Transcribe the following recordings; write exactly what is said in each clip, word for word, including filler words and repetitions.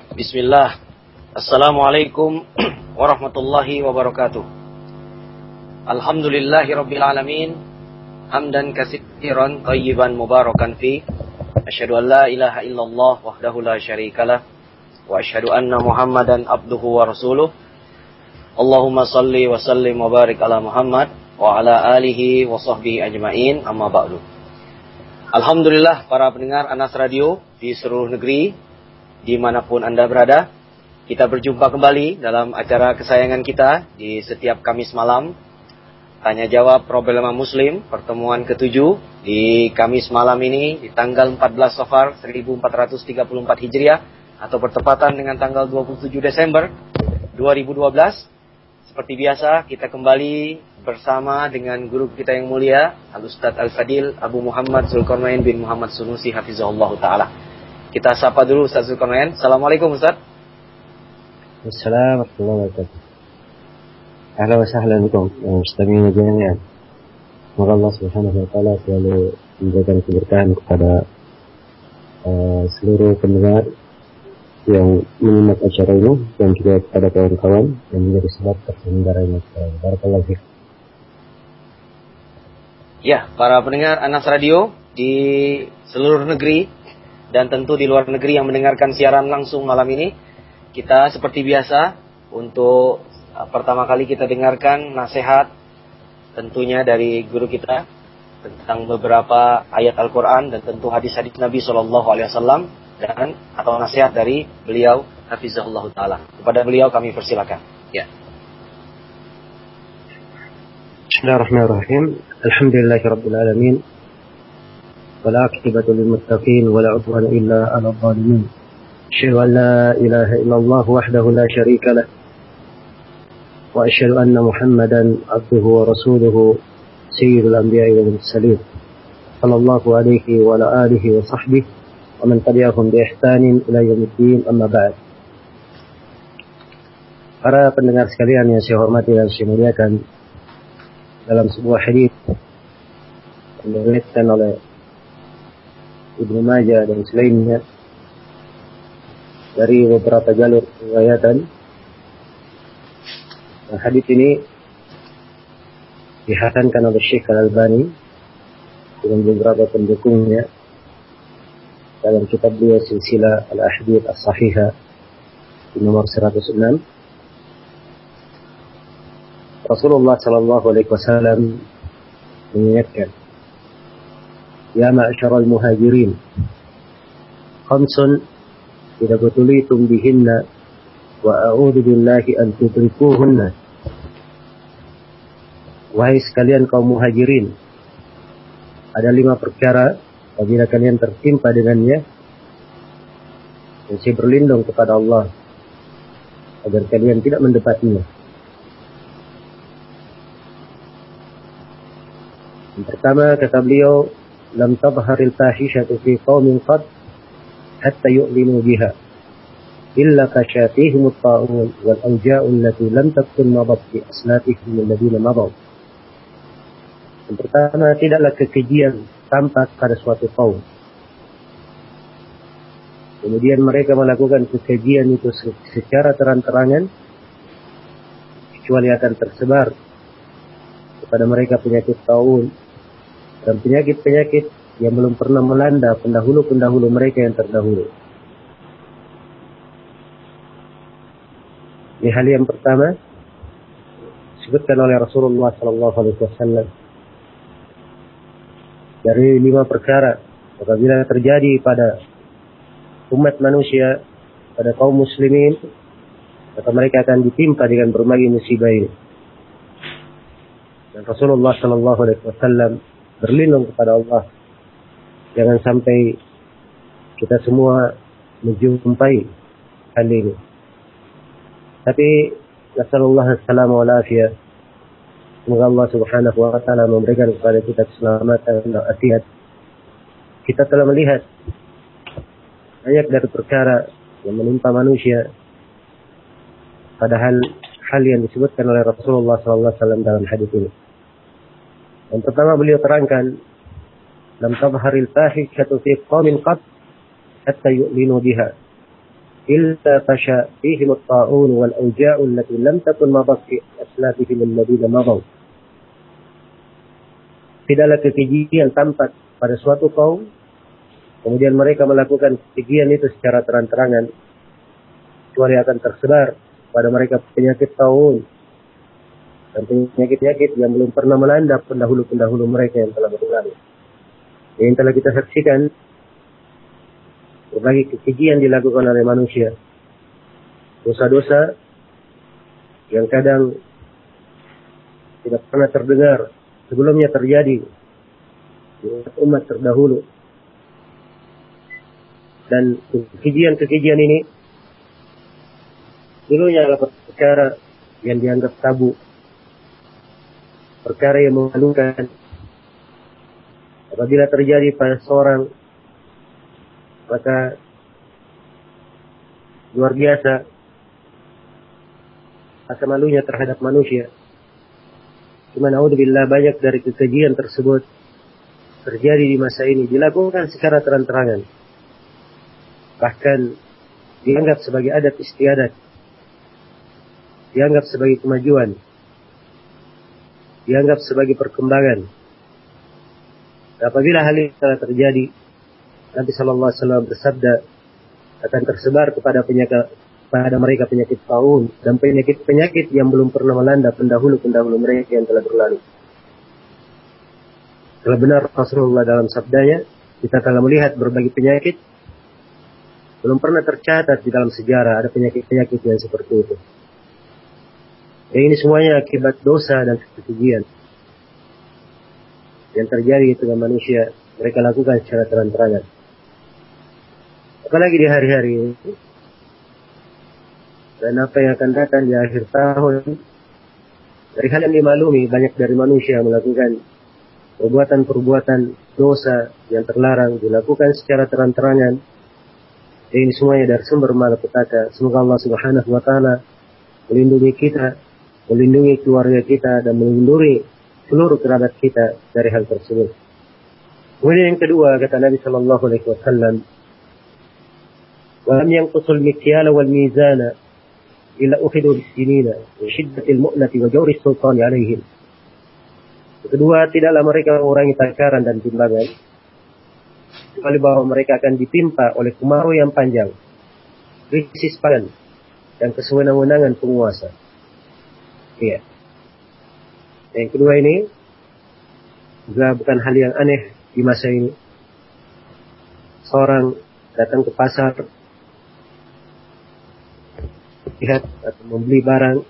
Bismillah. Assalamualaikum warahmatullahi wabarakatuh. Alhamdulillahi rabbil alamin. Hamdan katsiran thayyiban mubarakan fi. Asyhadu an la ilaha illallah wahdahu la syarikalah wa asyhadu anna Muhammadan abduhu wa rasuluh. Allahumma salli wa sallim wa barik ala Muhammad wa ala alihi wa sahbihi ajmain, amma ba'du. Alhamdulillah para pendengar Anas Radio di seluruh negeri, dimanapun Anda berada, kita berjumpa kembali dalam acara kesayangan kita di setiap Kamis malam, Tanya Jawab Problema Muslim, pertemuan ketujuh di Kamis malam ini di tanggal empat belas Safar seribu empat ratus tiga puluh empat Hijriah atau bertepatan dengan tanggal dua puluh tujuh Desember dua ribu dua belas. Seperti biasa, kita kembali bersama dengan guru kita yang mulia, Al-Ustadz Al-Fadil Abu Muhammad Zulkarnain bin Muhammad Sunusi Hafizahullah Ta'ala. Kita sapa dulu Ustadz Zulkarnain. Assalamualaikum Ustadz. Assalamualaikum warahmatullahi wabarakatuh. Ahlan wa sahlan bikum mustami'in jami'an. Semoga Allah Subhanahu wa taala selalu memberikan keberkahan kepada uh, seluruh pendengar yang menyimak acara ini dan juga kepada kawan-kawan yang menjadi sebab terselenggaranya acara. Barakallahu fiik. Ya, para pendengar Anas Radio di seluruh negeri dan tentu di luar negeri yang mendengarkan siaran langsung malam ini, kita seperti biasa untuk pertama kali kita dengarkan nasihat tentunya dari guru kita tentang beberapa ayat Al-Quran dan tentu hadis-hadis Nabi shallallahu alaihi wasallam dan atau nasihat dari beliau Hafizahullah Ta'ala. Kepada beliau kami persilakan. Ya. Bismillahirrahmanirrahim. Alhamdulillahi rabbil alamin. Wal 'aqibatu lil muttaqin wa la 'udwana illa 'alal zalimin. Asyhadu an la ilaha illallah wahdahu la syarika lah. Wa asyhadu anna Muhammadan 'abduhu wa rasuluhu sayyidul anbiya'i wal mursalin. Sallallahu alaihi wa ala alihi wa sahbihi wa man tabi'ahum bi ihsanin ila yaumiddin, amma ba'd. Para pendengar sekalian yang saya hormati dan saya muliakan, dalam sebuah hadis yang diriwayatkan oleh Ibnu Majah dan selainnya dari beberapa jalur riwayatan, hadis ini dihasankan oleh Syekh Al-Albani dengan beberapa pendukungnya dalam kitab beliau Silsilah Al-Ahadits As-Sahihah di nomor seratus enam. Rasulullah sallallahu alaihi wasallam mengingatkan, "Ya ma'syaral muhajirin, khamsun idza butulitum bihinna wa a'udzu billahi an tudrikuhunna." Wahai sekalian kaum muhajirin, ada lima perkara apabila kalian tertimpa dengannya, dan saya berlindung kepada Allah agar kalian tidak mendapatinya. Yang pertama, kata beliau, lam tabharil fahishatu fi qaumin qad hatta yu'linu biha illa kashatihim at-ta'un wal awja'u allati lam takun madat fi aslatihim alladhina madaw. Yang pertama, tidaklah kekejian tampak pada suatu kaum, kemudian mereka melakukan kekejian itu secara terang-terangan, kecuali akan tersebar kepada mereka penyakit taun dan penyakit-penyakit yang belum pernah melanda pendahulu-pendahulu mereka yang terdahulu. Ini hal yang pertama disebutkan oleh Rasulullah sallallahu alaihi wasallam. Dari lima perkara apabila terjadi pada umat manusia, pada kaum muslimin, maka mereka akan ditimpa dengan berbagai musibah ini. Dan Rasulullah sallallahu alaihi wasallam berlindung kepada Allah jangan sampai kita semua menjumpai hal ini. Tapi nasallallahu alaihi wa afiyah. Semoga Allah Subhanahu wa taala memberikan kepada kita keselamatan dan afiat. Kita telah melihat banyak dari perkara yang menimpa manusia, padahal hal yang disebutkan oleh Rasulullah sallallahu alaihi wasallam dalam hadis ini. Yang pertama beliau terangkan, lam tabharil fahishatu fi qaumin qad hatta yu'linu biha illa fasha fihim at-ta'un wal awja'u allati lam takun madat fi aslafihim alladhina madaw. Tidaklah kekejian tampak pada suatu kaum, kemudian mereka melakukan kekejian itu secara terang-terangan, kecuali akan tersebar pada mereka penyakit taun dan penyakit-penyakit yang belum pernah melanda pendahulu-pendahulu mereka yang telah berlalu. Yang telah kita saksikan, berbagai kekejian dilakukan oleh manusia, dosa-dosa yang kadang tidak pernah terdengar sebelumnya terjadi di umat terdahulu. Dan kekejian-kekejian ini dulunya adalah perkara yang dianggap tabu, perkara yang memalukan. Apabila terjadi pada seorang, maka luar biasa rasa malunya terhadap manusia. Cuma naudzubillah, banyak dari kekejian tersebut terjadi di masa ini, dilakukan secara terang-terangan, bahkan dianggap sebagai adat istiadat, dianggap sebagai kemajuan, dianggap sebagai perkembangan. Apabila hal ini telah terjadi, Nabi Sallallahu Alaihi Wasallam bersabda, akan tersebar kepada penyakit pada mereka penyakit taun dan penyakit-penyakit yang belum pernah melanda pendahulu-pendahulu mereka yang telah berlalu. Telah benar Rasulullah dalam sabdanya, kita telah melihat berbagai penyakit belum pernah tercatat di dalam sejarah ada penyakit-penyakit yang seperti itu. Dan ini semuanya akibat dosa dan kekejian yang terjadi dengan manusia, mereka lakukan secara terang-terangan. Apalagi di hari-hari ini, dan apa yang akan datang di akhir tahun, dari hal yang dimaklumi, banyak dari manusia melakukan perbuatan-perbuatan dosa yang terlarang, dilakukan secara terang-terangan. Dan ini semuanya dari sumber malapetaka. Semoga Allah Subhanahu wa Ta'ala melindungi kita, melindungi keluarga kita, dan melindungi seluruh kerabat kita dari hal tersebut. Kemudian yang kedua, kata Nabi Sallallahu Alaihi Wasallam, "Walam yanqusul mikyala wal mizana illa ukhidu bisinina wa shiddatil mu'nati wa jawri sultani alaihim." Kedua, tidaklah mereka mengurangi takaran dan timbangan, kecuali bahwa mereka akan ditimpa oleh kemarau yang panjang, krisis pangan, dan kesewenang-wenangan penguasa. Iya. Yang kedua ini juga bukan hal yang aneh di masa ini. Seorang datang ke pasar, lihat atau membeli barang,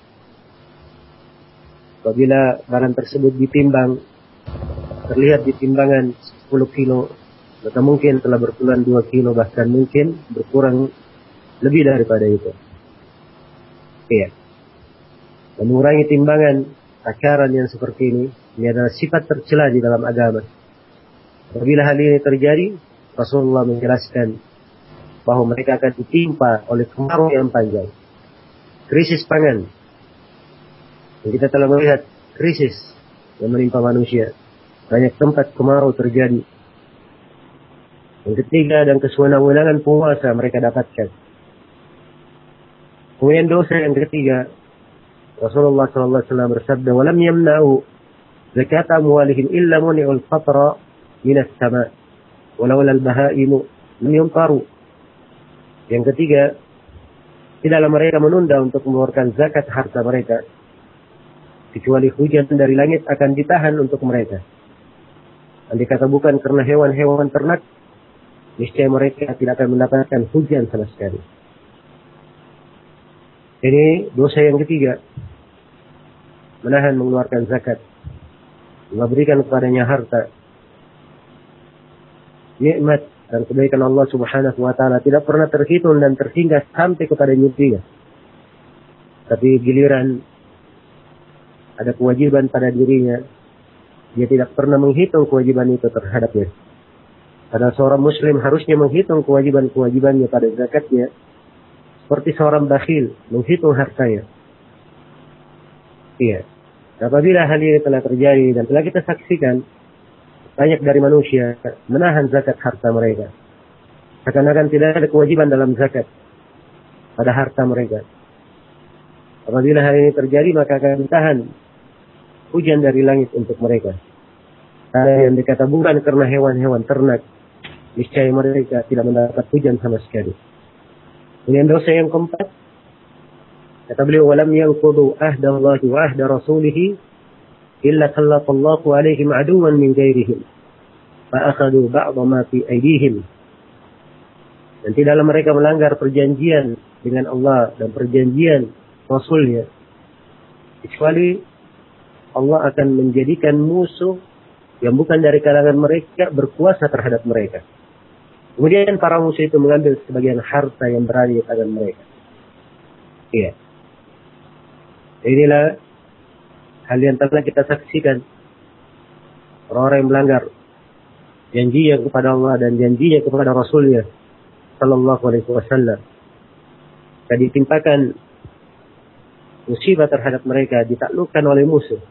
apabila barang tersebut ditimbang, terlihat di timbangan sepuluh kilo, maka mungkin telah berkurang dua kilo, bahkan mungkin berkurang lebih daripada itu. Iya. Mengurangi timbangan, takaran yang seperti ini, ini adalah sifat tercela di dalam agama. Apabila hal ini terjadi, Rasulullah menjelaskan bahwa mereka akan ditimpa oleh kemarau yang panjang, krisis pangan. Dan kita telah melihat krisis yang menimpa manusia. Banyak tempat kemarau terjadi. Yang ketiga, dan kesewenang-wenangan penguasa mereka dapatkan. Kemudian dosa yang ketiga, Rasulullah sallallahu alaihi wasallam bersabda, "Walam yamna'u zakat amwalihim illa muni'ul fatra minas sama' walau lal bahaimu lam yuntaru." Yang ketiga, tidaklah mereka menunda untuk mengeluarkan zakat harta mereka, kecuali hujan dari langit akan ditahan untuk mereka. Andai kata bukan karena hewan-hewan ternak, niscaya mereka tidak akan mendapatkan hujan sama sekali. Ini dosa yang ketiga, menahan mengeluarkan zakat, memberikan kepadanya harta. Nikmat dan kebaikan Allah Subhanahu wa Ta'ala tidak pernah terhitung dan terhingga sampai kepada dirinya. Tapi giliran ada kewajiban pada dirinya, dia tidak pernah menghitung kewajiban itu terhadapnya. Karena seorang muslim harusnya menghitung kewajiban-kewajibannya pada zakatnya, seperti seorang bakhil menghitung hartanya. Iya. Apabila hal ini telah terjadi dan telah kita saksikan, banyak dari manusia menahan zakat harta mereka. Seakan-akan tidak ada kewajiban dalam zakat. pada harta mereka. Apabila hal ini terjadi, maka akan ditahan hujan dari langit untuk mereka. Ada yang dikatakan karena hewan-hewan ternak, niscaya mereka tidak mendapat hujan sama sekali. Kemudian dosa yang keempat, kata beliau, walam yanqudu ahdallahi wa ahda rasulih illa sallallahu alaihim aduwan min ghairihim fa akhadhu ba'dha ma fi aydihim. Dan tidaklah mereka melanggar perjanjian dengan Allah dan perjanjian Rasulnya, kecuali Allah akan menjadikan musuh yang bukan dari kalangan mereka berkuasa terhadap mereka. Kemudian para musuh itu mengambil sebagian harta yang berada di tangan mereka. Iya. Inilah hal yang telah kita saksikan. Orang-orang yang melanggar janjinya kepada Allah dan janjinya kepada Rasulnya Sallallahu Alaihi Wasallam. Dan ditimpakan musibah terhadap mereka, ditaklukkan oleh musuh.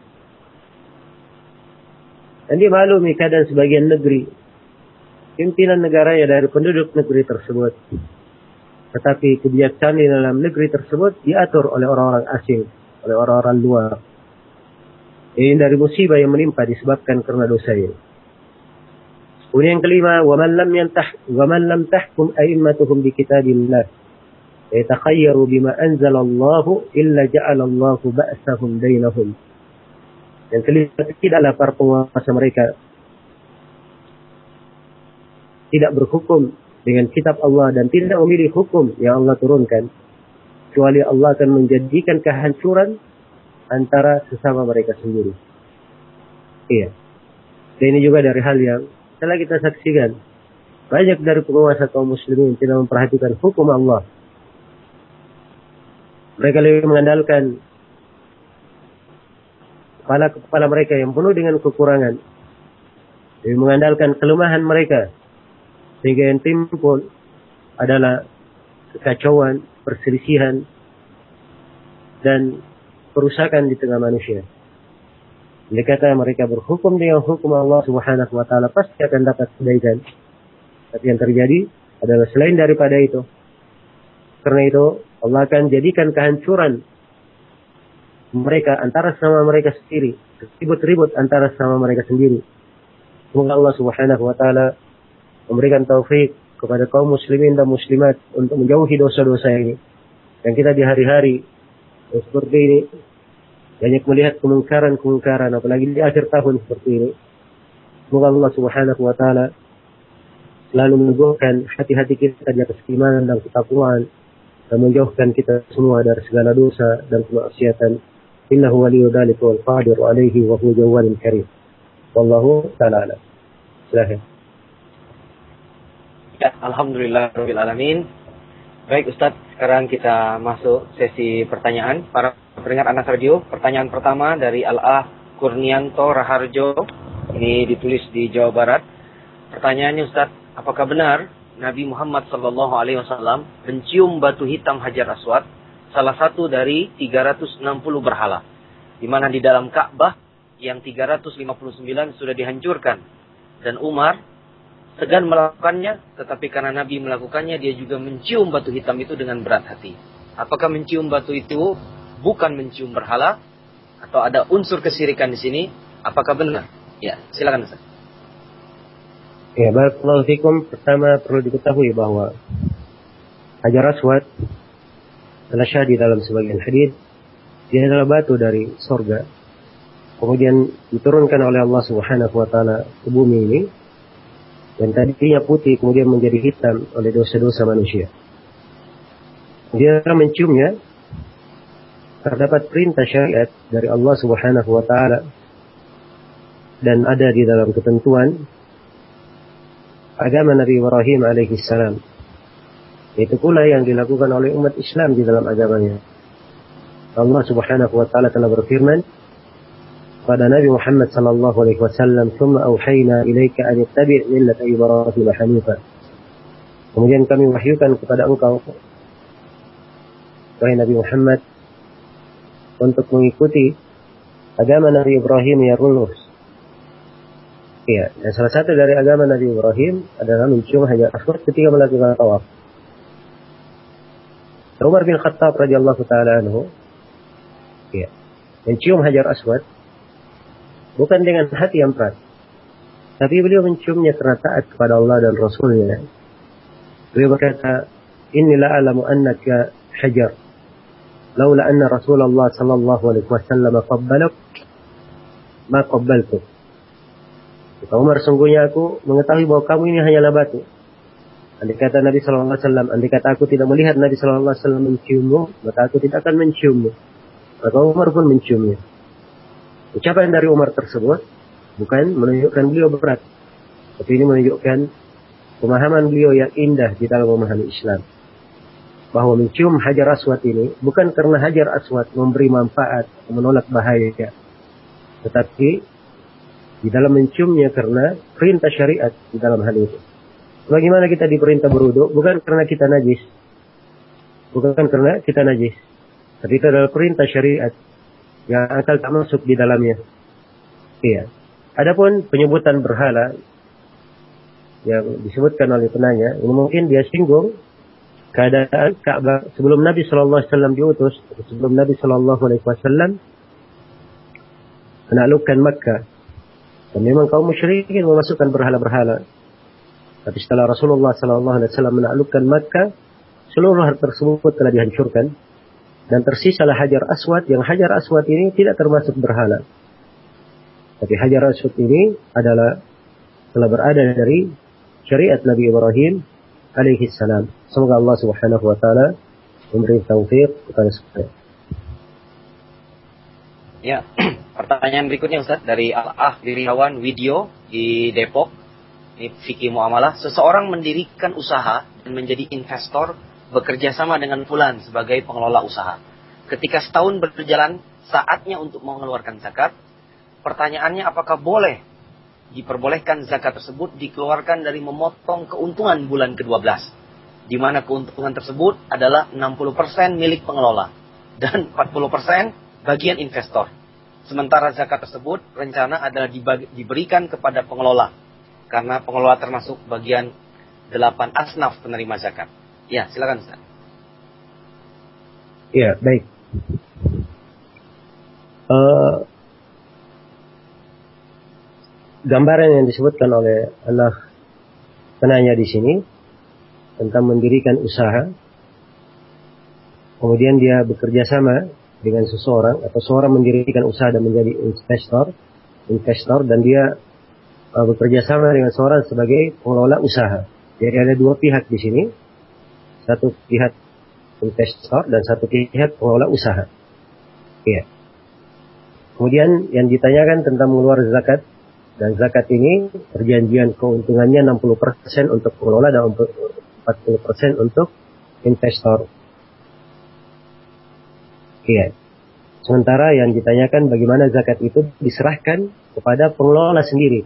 Dan dia maklumi keadaan sebagian negeri, pimpinan negaranya dari penduduk negeri tersebut. Tetapi kebijakan di dalam negeri tersebut diatur oleh orang-orang asing, oleh orang-orang luar. Ini dari musibah yang menimpa disebabkan karena dosa ini. Kemudian yang kelima, وَمَنْ لَمْ يَنْتَحْ وَمَنْ لَمْ تَحْكُمْ أَئِمَّتُهُمْ بِكِتَابِ اللَّهِ يَتَخَيَّرُوا بِمَا أَنزَلَ اللَّهُ إِلَّا جَعَلَ اللَّهُ بَأْسَهُمْ بَيْنَهُمْ. Yang kelima, tidaklah para penguasa mereka tidak berhukum dengan kitab Allah dan tidak memilih hukum yang Allah turunkan, kecuali Allah akan menjadikan kehancuran antara sesama mereka sendiri. Iya. Dan ini juga dari hal yang telah kita saksikan. Banyak dari penguasa kaum muslimin tidak memperhatikan hukum Allah. Mereka lebih mengandalkan kepala-kepala mereka yang penuh dengan kekurangan. Lebih mengandalkan kelemahan mereka. Sehingga yang timbul adalah kekacauan, perselisihan, dan perusakan di tengah manusia. Dia kata mereka berhukum dengan hukum Allah Subhanahu wa taala pasti akan dapat kebaikan. Tapi yang terjadi adalah selain daripada itu. Karena itu Allah akan jadikan kehancuran mereka antara sama mereka sendiri, ribut-ribut antara sama mereka sendiri. Semoga Allah Subhanahu wa taala memberikan taufik kepada kaum muslimin dan muslimat untuk menjauhi dosa-dosa ini. Dan kita di hari-hari seperti ini banyak melihat kemungkaran-kemungkaran, apalagi di akhir tahun seperti ini. Semoga Allah Subhanahu wa taala selalu meneguhkan hati-hati kita di atas keimanan dan ketakwaan dan menjauhkan kita semua dari segala dosa dan kemaksiatan. Innahu waliyyu dzalika wal qadiru alaihi wa huwa jawwadun karim. Wallahu ta'ala a'lam. Silakan. Ya, alhamdulillah rabbil alamin. Baik Ustaz, sekarang kita masuk sesi pertanyaan para pendengar Anas Radio. Pertanyaan pertama dari Al-Ah Kurnianto Raharjo. Ini ditulis di Jawa Barat. Pertanyaannya Ustaz, apakah benar Nabi Muhammad sallallahu alaihi wasallam mencium batu hitam Hajar Aswad, salah satu dari tiga ratus enam puluh berhala, di mana di dalam Ka'bah yang tiga ratus lima puluh sembilan sudah dihancurkan, dan Umar segan melakukannya, tetapi karena Nabi melakukannya, dia juga mencium batu hitam itu dengan berat hati. Apakah mencium batu itu bukan mencium berhala, atau ada unsur kesyirikan di sini? Apakah benar? Ya, silakan Ustaz. Ya, barakallahu fikum. Pertama perlu diketahui bahwa Hajar Aswad adalah syahid dalam sebagian hadis. Dia adalah batu dari surga, kemudian diturunkan oleh Allah Subhanahu wa taala ke bumi ini, dan tadinya putih kemudian menjadi hitam oleh dosa-dosa manusia. Dia menciumnya, terdapat perintah syariat dari Allah Subhanahu wa taala dan ada di dalam ketentuan agama Nabi Ibrahim alaihi salam. Itu pula yang dilakukan oleh umat Islam di dalam agamanya. Allah Subhanahu wa taala telah berfirman pada Nabi Muhammad sallallahu alaihi wasallam, "Tsumma auhayna ilaika an tattabi' millata Ibrahim hanifa." Kemudian kami wahyukan kepada engkau, wahai Nabi Muhammad, untuk mengikuti agama Nabi Ibrahim yang lurus. Ya, dan salah satu dari agama Nabi Ibrahim adalah mencium Hajar Aswad ketika melakukan tawaf. Umar bin Khattab radhiyallahu taala anhu, ya, mencium Hajar Aswad bukan dengan hati yang berat, tapi beliau menciumnya karena taat kepada Allah dan Rasulnya. Beliau berkata, "Inni la a'lamu annaka hajar, laula anna Rasulullah sallallahu alaihi wasallam qabbalak, ma qabbaltuk." Kata Umar, sungguhnya aku mengetahui bahwa kamu ini hanyalah batu. Andai kata Nabi sallallahu alaihi wasallam, andai kata aku tidak melihat Nabi sallallahu alaihi wasallam menciummu, maka aku tidak akan menciummu. Maka Umar pun menciumnya. Ucapan dari Umar tersebut bukan menunjukkan beliau berat, tapi ini menunjukkan pemahaman beliau yang indah di dalam memahami Islam. Bahwa mencium Hajar Aswad ini bukan karena Hajar Aswad memberi manfaat atau menolak bahaya, tetapi di dalam menciumnya karena perintah syariat di dalam hal itu. Bagaimana kita diperintah berwudu? Bukan karena kita najis, bukan karena kita najis, tapi itu adalah perintah syariat yang akal tak masuk di dalamnya. Iya. Adapun penyebutan berhala yang disebutkan oleh penanya, ini mungkin dia singgung keadaan Ka'bah sebelum Nabi Shallallahu Alaihi Wasallam diutus, sebelum Nabi Shallallahu Alaihi Wasallam menaklukkan Makkah. Dan memang kaum musyrikin memasukkan berhala-berhala. Tapi setelah Rasulullah Shallallahu Alaihi Wasallam menaklukkan Makkah, seluruh hal tersebut telah dihancurkan dan tersisalah Hajar Aswad, yang Hajar Aswad ini tidak termasuk berhala. Tapi Hajar Aswad ini adalah telah berada dari syariat Nabi Ibrahim alaihi salam. Semoga Allah Subhanahu wa taala memberi taufik kepada kita. Ya, pertanyaan berikutnya Ustaz dari Al-Ah Wiriawan Video di Depok. Ini fikih muamalah. Seseorang mendirikan usaha dan menjadi investor bekerja sama dengan fulan sebagai pengelola usaha. Ketika setahun berjalan, saatnya untuk mengeluarkan zakat. Pertanyaannya, apakah boleh diperbolehkan zakat tersebut dikeluarkan dari memotong keuntungan bulan kedua belas, di mana keuntungan tersebut adalah enam puluh persen milik pengelola dan empat puluh persen bagian investor. Sementara zakat tersebut rencana adalah dibagi, diberikan kepada pengelola, karena pengelola termasuk bagian delapan asnaf penerima zakat. Ya, silakan Ustaz. Ya, baik. Uh, gambaran yang disebutkan oleh anak penanya di sini tentang mendirikan usaha, kemudian dia bekerja sama dengan seseorang atau seorang mendirikan usaha dan menjadi investor, investor dan dia uh, bekerja sama dengan seorang sebagai pengelola usaha. Jadi ada dua pihak di sini, satu pihak investor dan satu pihak pengelola usaha. Ya. Kemudian yang ditanyakan tentang mengeluarkan zakat, dan zakat ini perjanjian keuntungannya enam puluh persen untuk pengelola dan empat puluh persen untuk investor. Iya. Sementara yang ditanyakan bagaimana zakat itu diserahkan kepada pengelola sendiri.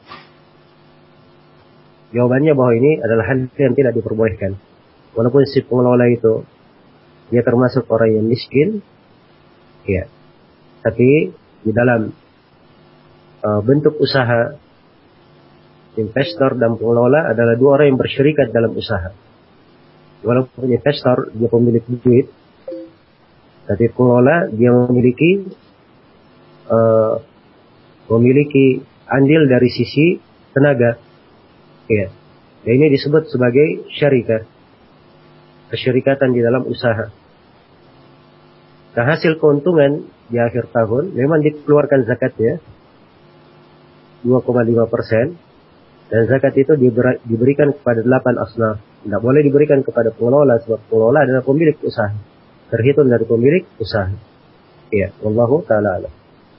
Jawabannya bahwa ini adalah hal yang tidak diperbolehkan. Walaupun si pengelola itu dia termasuk orang yang miskin, ya. Tapi di dalam uh, bentuk usaha, investor dan pengelola adalah dua orang yang bersyirikat dalam usaha. Walaupun investor dia pemilik duit, tapi pengelola dia memiliki uh, memiliki andil dari sisi tenaga. Ya. Dan ini disebut sebagai syarikat, kesyirikatan di dalam usaha. Nah, hasil keuntungan di akhir tahun memang dikeluarkan zakatnya dua koma lima persen, dan zakat itu diberikan kepada delapan asnaf. Tidak boleh diberikan kepada pengelola, sebab pengelola adalah pemilik usaha, terhitung dari pemilik usaha. Ya, wallahu ta'ala alam.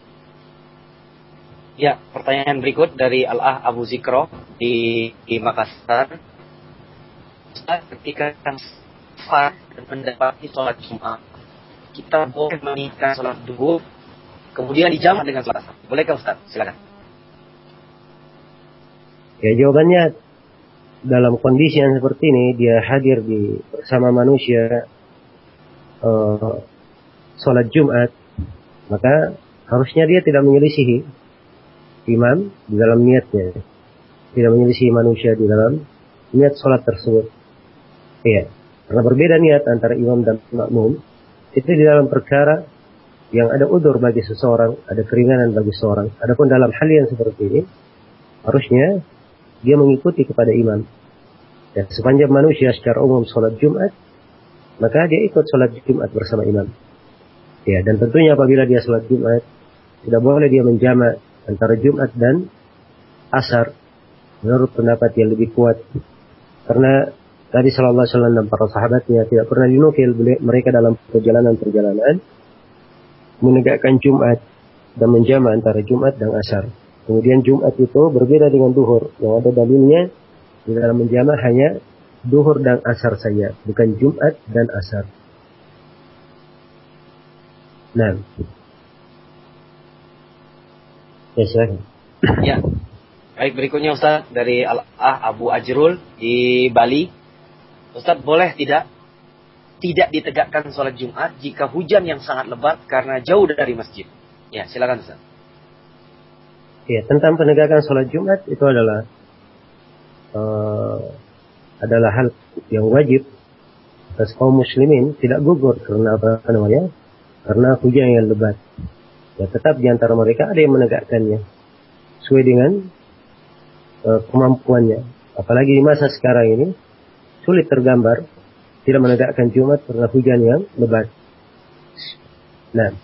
Ya, pertanyaan berikut dari Al-Ah Abu Zikro di, di Makassar. Ketika safar dan mendapati sholat Jumat, kita boleh meninggalkan sholat duhur, kemudian dijamak dengan sholat asar. Bolehkah Ustaz? Silakan. Ya, jawabannya dalam kondisi yang seperti ini, dia hadir di bersama manusia uh, sholat Jumat, maka harusnya dia tidak menyelisihi imam di dalam niatnya, tidak menyelisihi manusia di dalam niat sholat tersebut. Iya. Karena berbeda niat antara imam dan makmum, itu di dalam perkara yang ada udzur bagi seseorang, ada keringanan bagi seseorang. Adapun dalam hal yang seperti ini, harusnya dia mengikuti kepada imam. Dan sepanjang manusia secara umum sholat Jumat, maka dia ikut sholat Jumat bersama imam. Ya, dan tentunya apabila dia sholat Jumat, tidak boleh dia menjamak antara Jumat dan Asar menurut pendapat yang lebih kuat. Karena Nabi Sallallahu Alaihi Wasallam dan para sahabatnya tidak pernah dinukil mereka dalam perjalanan-perjalanan menegakkan Jumat dan menjamak antara Jumat dan Asar. Kemudian Jumat itu berbeda dengan duhur. Yang ada dalilnya di dalam menjamak hanya duhur dan Asar saja, bukan Jumat dan Asar. Nah, ya silakan. Ya, baik, berikutnya Ustaz dari Al-Ah Abu Ajrul di Bali. Ustaz, boleh tidak tidak ditegakkan sholat Jumat jika hujan yang sangat lebat karena jauh dari masjid? Ya, silakan Ustaz. Ya, tentang penegakan sholat Jumat itu adalah uh, adalah hal yang wajib atas kaum muslimin, tidak gugur karena apa namanya? Karena hujan yang lebat. Ya, tetap di antara mereka ada yang menegakkannya sesuai dengan uh, kemampuannya. Apalagi di masa sekarang ini sulit tergambar tidak menegakkan Jumat karena hujan yang lebat. Nah,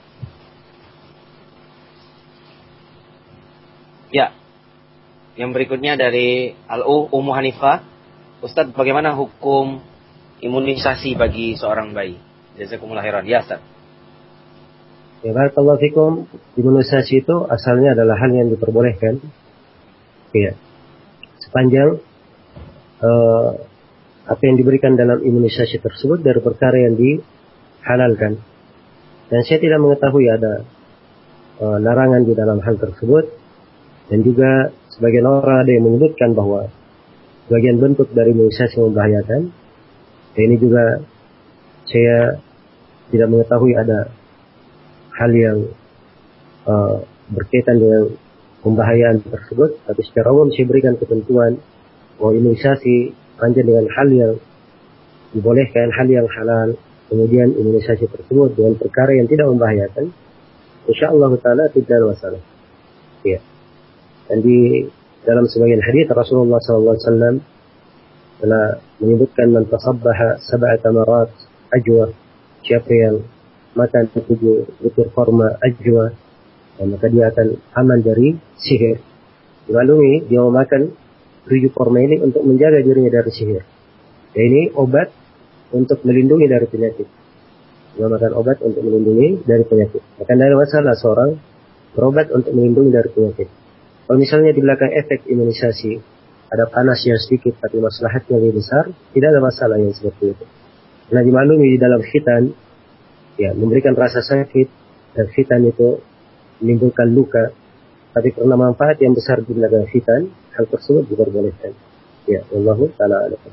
ya, yang berikutnya dari Al-U Ummu Hanifah. Ustaz, bagaimana hukum imunisasi bagi seorang bayi? Jazakumullah khairan. Ya, Ustaz. Ya, barakallahu fikum. Imunisasi itu asalnya adalah hal yang diperbolehkan. Ya. Sepanjang uh, apa yang diberikan dalam imunisasi tersebut dari perkara yang dihalalkan. Dan saya tidak mengetahui ada uh, larangan di dalam hal tersebut. Dan juga sebagian orang ada yang menyebutkan bahwa sebagian bentuk dari imunisasi membahayakan. Dan ini juga saya tidak mengetahui ada hal yang uh, berkaitan dengan pembahayaan tersebut, tapi secara umum saya berikan ketentuan bahwa imunisasi panjang dengan hal yang dibolehkan, hal yang halal, kemudian imunisasi tersebut dengan perkara yang tidak membahayakan, insyaallah taala tidak ada masalah. Ya. Dan di dalam sebagian hadis Rasulullah sallallahu alaihi wasallam telah menyebutkan man tasabbaha sab'ata marat ajwa, siapa yang makan tujuh butir korma ajwa, maka dia akan aman dari sihir. Dimaklumi dia memakan tujuh korma ini untuk menjaga dirinya dari sihir. Dan ini obat untuk melindungi dari penyakit. Dia makan obat untuk melindungi dari penyakit. Maka tidak ada masalah seorang berobat untuk melindungi dari penyakit. Kalau misalnya di belakang efek imunisasi ada panas yang sedikit tapi maslahatnya lebih besar, tidak ada masalah yang seperti itu. Karena dimaklumi di dalam khitan, ya, memberikan rasa sakit, dan khitan itu menimbulkan luka, tapi karena manfaat yang besar di belakang khitan, hal tersebut diperbolehkan. Ya, wallahu ta'ala a'lam.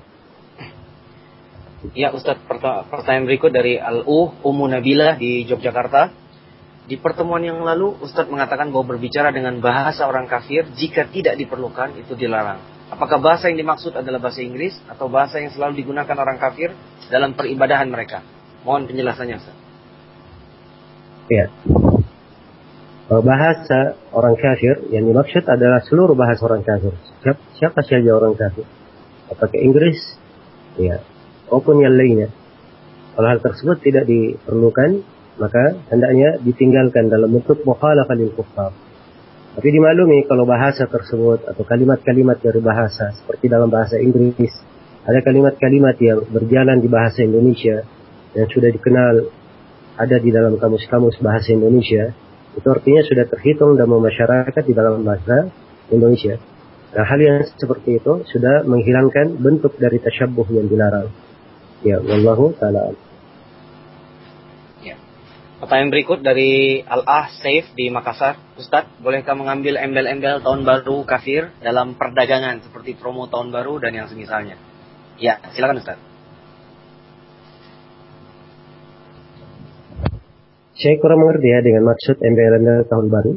Ya, Ustaz, pertanyaan berikut dari Al-U Ummu Nabilah di Yogyakarta. Di pertemuan yang lalu Ustaz mengatakan bahwa berbicara dengan bahasa orang kafir jika tidak diperlukan itu dilarang. Apakah bahasa yang dimaksud adalah bahasa Inggris atau bahasa yang selalu digunakan orang kafir dalam peribadahan mereka? Mohon penjelasannya, Ustaz. Ya. Bahasa orang kafir yang dimaksud adalah seluruh bahasa orang kafir. Siapa, siapa saja orang kafir. Apakah Inggris? Ya. Maupun yang lainnya. Kalau hal tersebut tidak diperlukan, maka hendaknya ditinggalkan dalam bentuk mukhalafah lil kuffar. Tapi dimaklumi kalau bahasa tersebut atau kalimat-kalimat dari bahasa seperti dalam bahasa Inggris, ada kalimat-kalimat yang berjalan di bahasa Indonesia yang sudah dikenal ada di dalam kamus-kamus bahasa Indonesia, itu artinya sudah terhitung dan memasyarakat di dalam bahasa Indonesia. Nah, hal yang seperti itu sudah menghilangkan bentuk dari tasyabbuh yang dilarang. Ya, wallahu ta'ala. Ya. Pertanyaan berikut dari Al-Ah Saif di Makassar. Ustaz, bolehkah mengambil embel-embel tahun baru kafir dalam perdagangan seperti promo tahun baru dan yang semisalnya? Ya, silakan Ustaz. Saya kurang mengerti ya dengan maksud embel-embel tahun baru.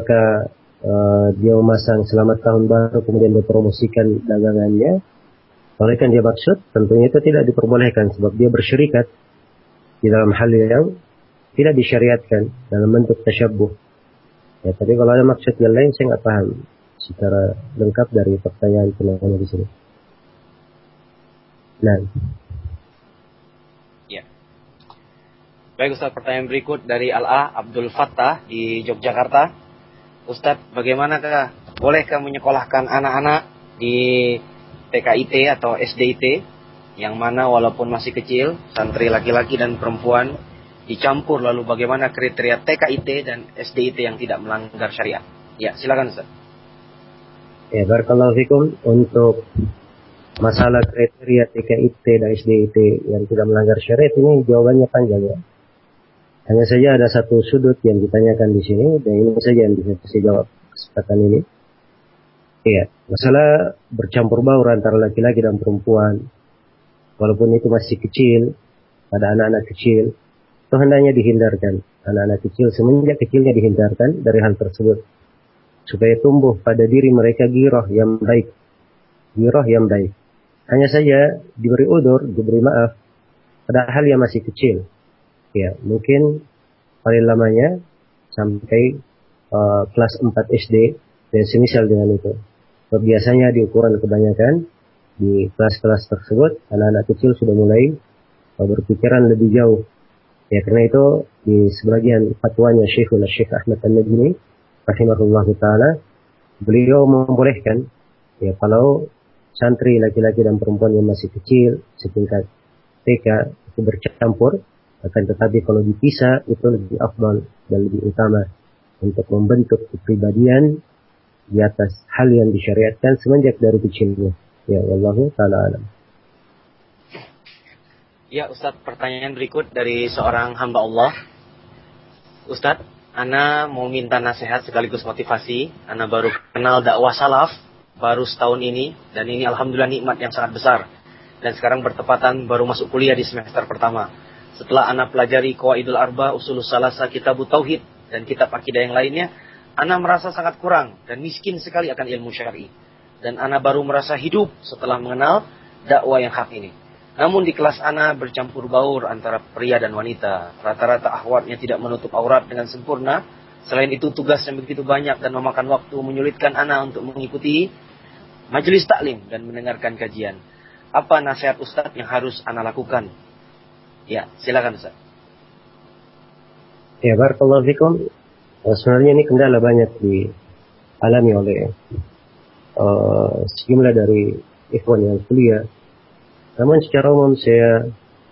Apakah uh, dia memasang selamat tahun baru kemudian dipromosikan dagangannya, Oleh kan dia maksud, tentunya itu tidak diperbolehkan sebab dia bersyirikat di dalam hal yang tidak disyariatkan dalam bentuk tasyabbuh. Ya, tapi kalau ada maksud yang lain saya nggak paham secara lengkap dari pertanyaan penanya di sini. Nah, ya. Baik Ustaz, pertanyaan berikut dari Al-A Abdul Fattah di Yogyakarta. Ustaz, bagaimanakah bolehkah menyekolahkan anak-anak di T K I T atau S D I T yang mana walaupun masih kecil, santri laki-laki dan perempuan dicampur, lalu bagaimana kriteria T K I T dan S D I T yang tidak melanggar syariat? Ya, silakan Ustaz. Ya, barakallahu fikum. Untuk masalah kriteria T K I T dan S D I T yang tidak melanggar syariat ini jawabannya panjang ya. Hanya saja ada satu sudut yang ditanyakan di sini dan ini saja yang bisa saya jawab kesempatan ini. Iya, masalah bercampur baur antara laki-laki dan perempuan, walaupun itu masih kecil, pada anak-anak kecil, itu hendaknya dihindarkan. Anak-anak kecil semenjak kecilnya dihindarkan dari hal tersebut, supaya tumbuh pada diri mereka giroh yang baik, giroh yang baik. Hanya saja diberi udur, diberi maaf pada hal yang masih kecil. Ya, mungkin paling lamanya sampai uh, kelas empat S D dan semisal dengan itu. Biasanya di ukuran kebanyakan di kelas-kelas tersebut anak-anak kecil sudah mulai berpikiran lebih jauh. Ya, karena itu di sebagian fatwanya Syekhul Syekh Ahmad An-Najmi rahimahullah taala, beliau membolehkan ya kalau santri laki-laki dan perempuan yang masih kecil setingkat T K itu bercampur, akan tetapi kalau dipisah itu lebih afdal dan lebih utama untuk membentuk kepribadian di atas hal yang disyariatkan semenjak dari kecilnya. Ya, wallahu ta'ala alam. Ya Ustaz, pertanyaan berikut dari seorang hamba Allah. Ustaz, ana mau minta nasihat sekaligus motivasi. Ana baru kenal dakwah salaf baru setahun ini, dan ini alhamdulillah nikmat yang sangat besar. Dan sekarang bertepatan baru masuk kuliah di semester pertama. Setelah ana pelajari Qawaidul Arba, Usulus Salasa, Kitabut Tauhid, dan kitab akidah yang lainnya, ana merasa sangat kurang dan miskin sekali akan ilmu syar'i. Dan ana baru merasa hidup setelah mengenal dakwah yang hak ini. Namun di kelas ana bercampur baur antara pria dan wanita. Rata-rata akhwatnya tidak menutup aurat dengan sempurna. Selain itu tugas yang begitu banyak dan memakan waktu menyulitkan ana untuk mengikuti majelis taklim dan mendengarkan kajian. Apa nasihat Ustadz yang harus ana lakukan? Ya, silakan Ustadz. Ya, barakallahu fikum. Sebenarnya ini kendala banyak dialami oleh uh, sejumlah dari ikhwan yang kuliah. Namun secara umum saya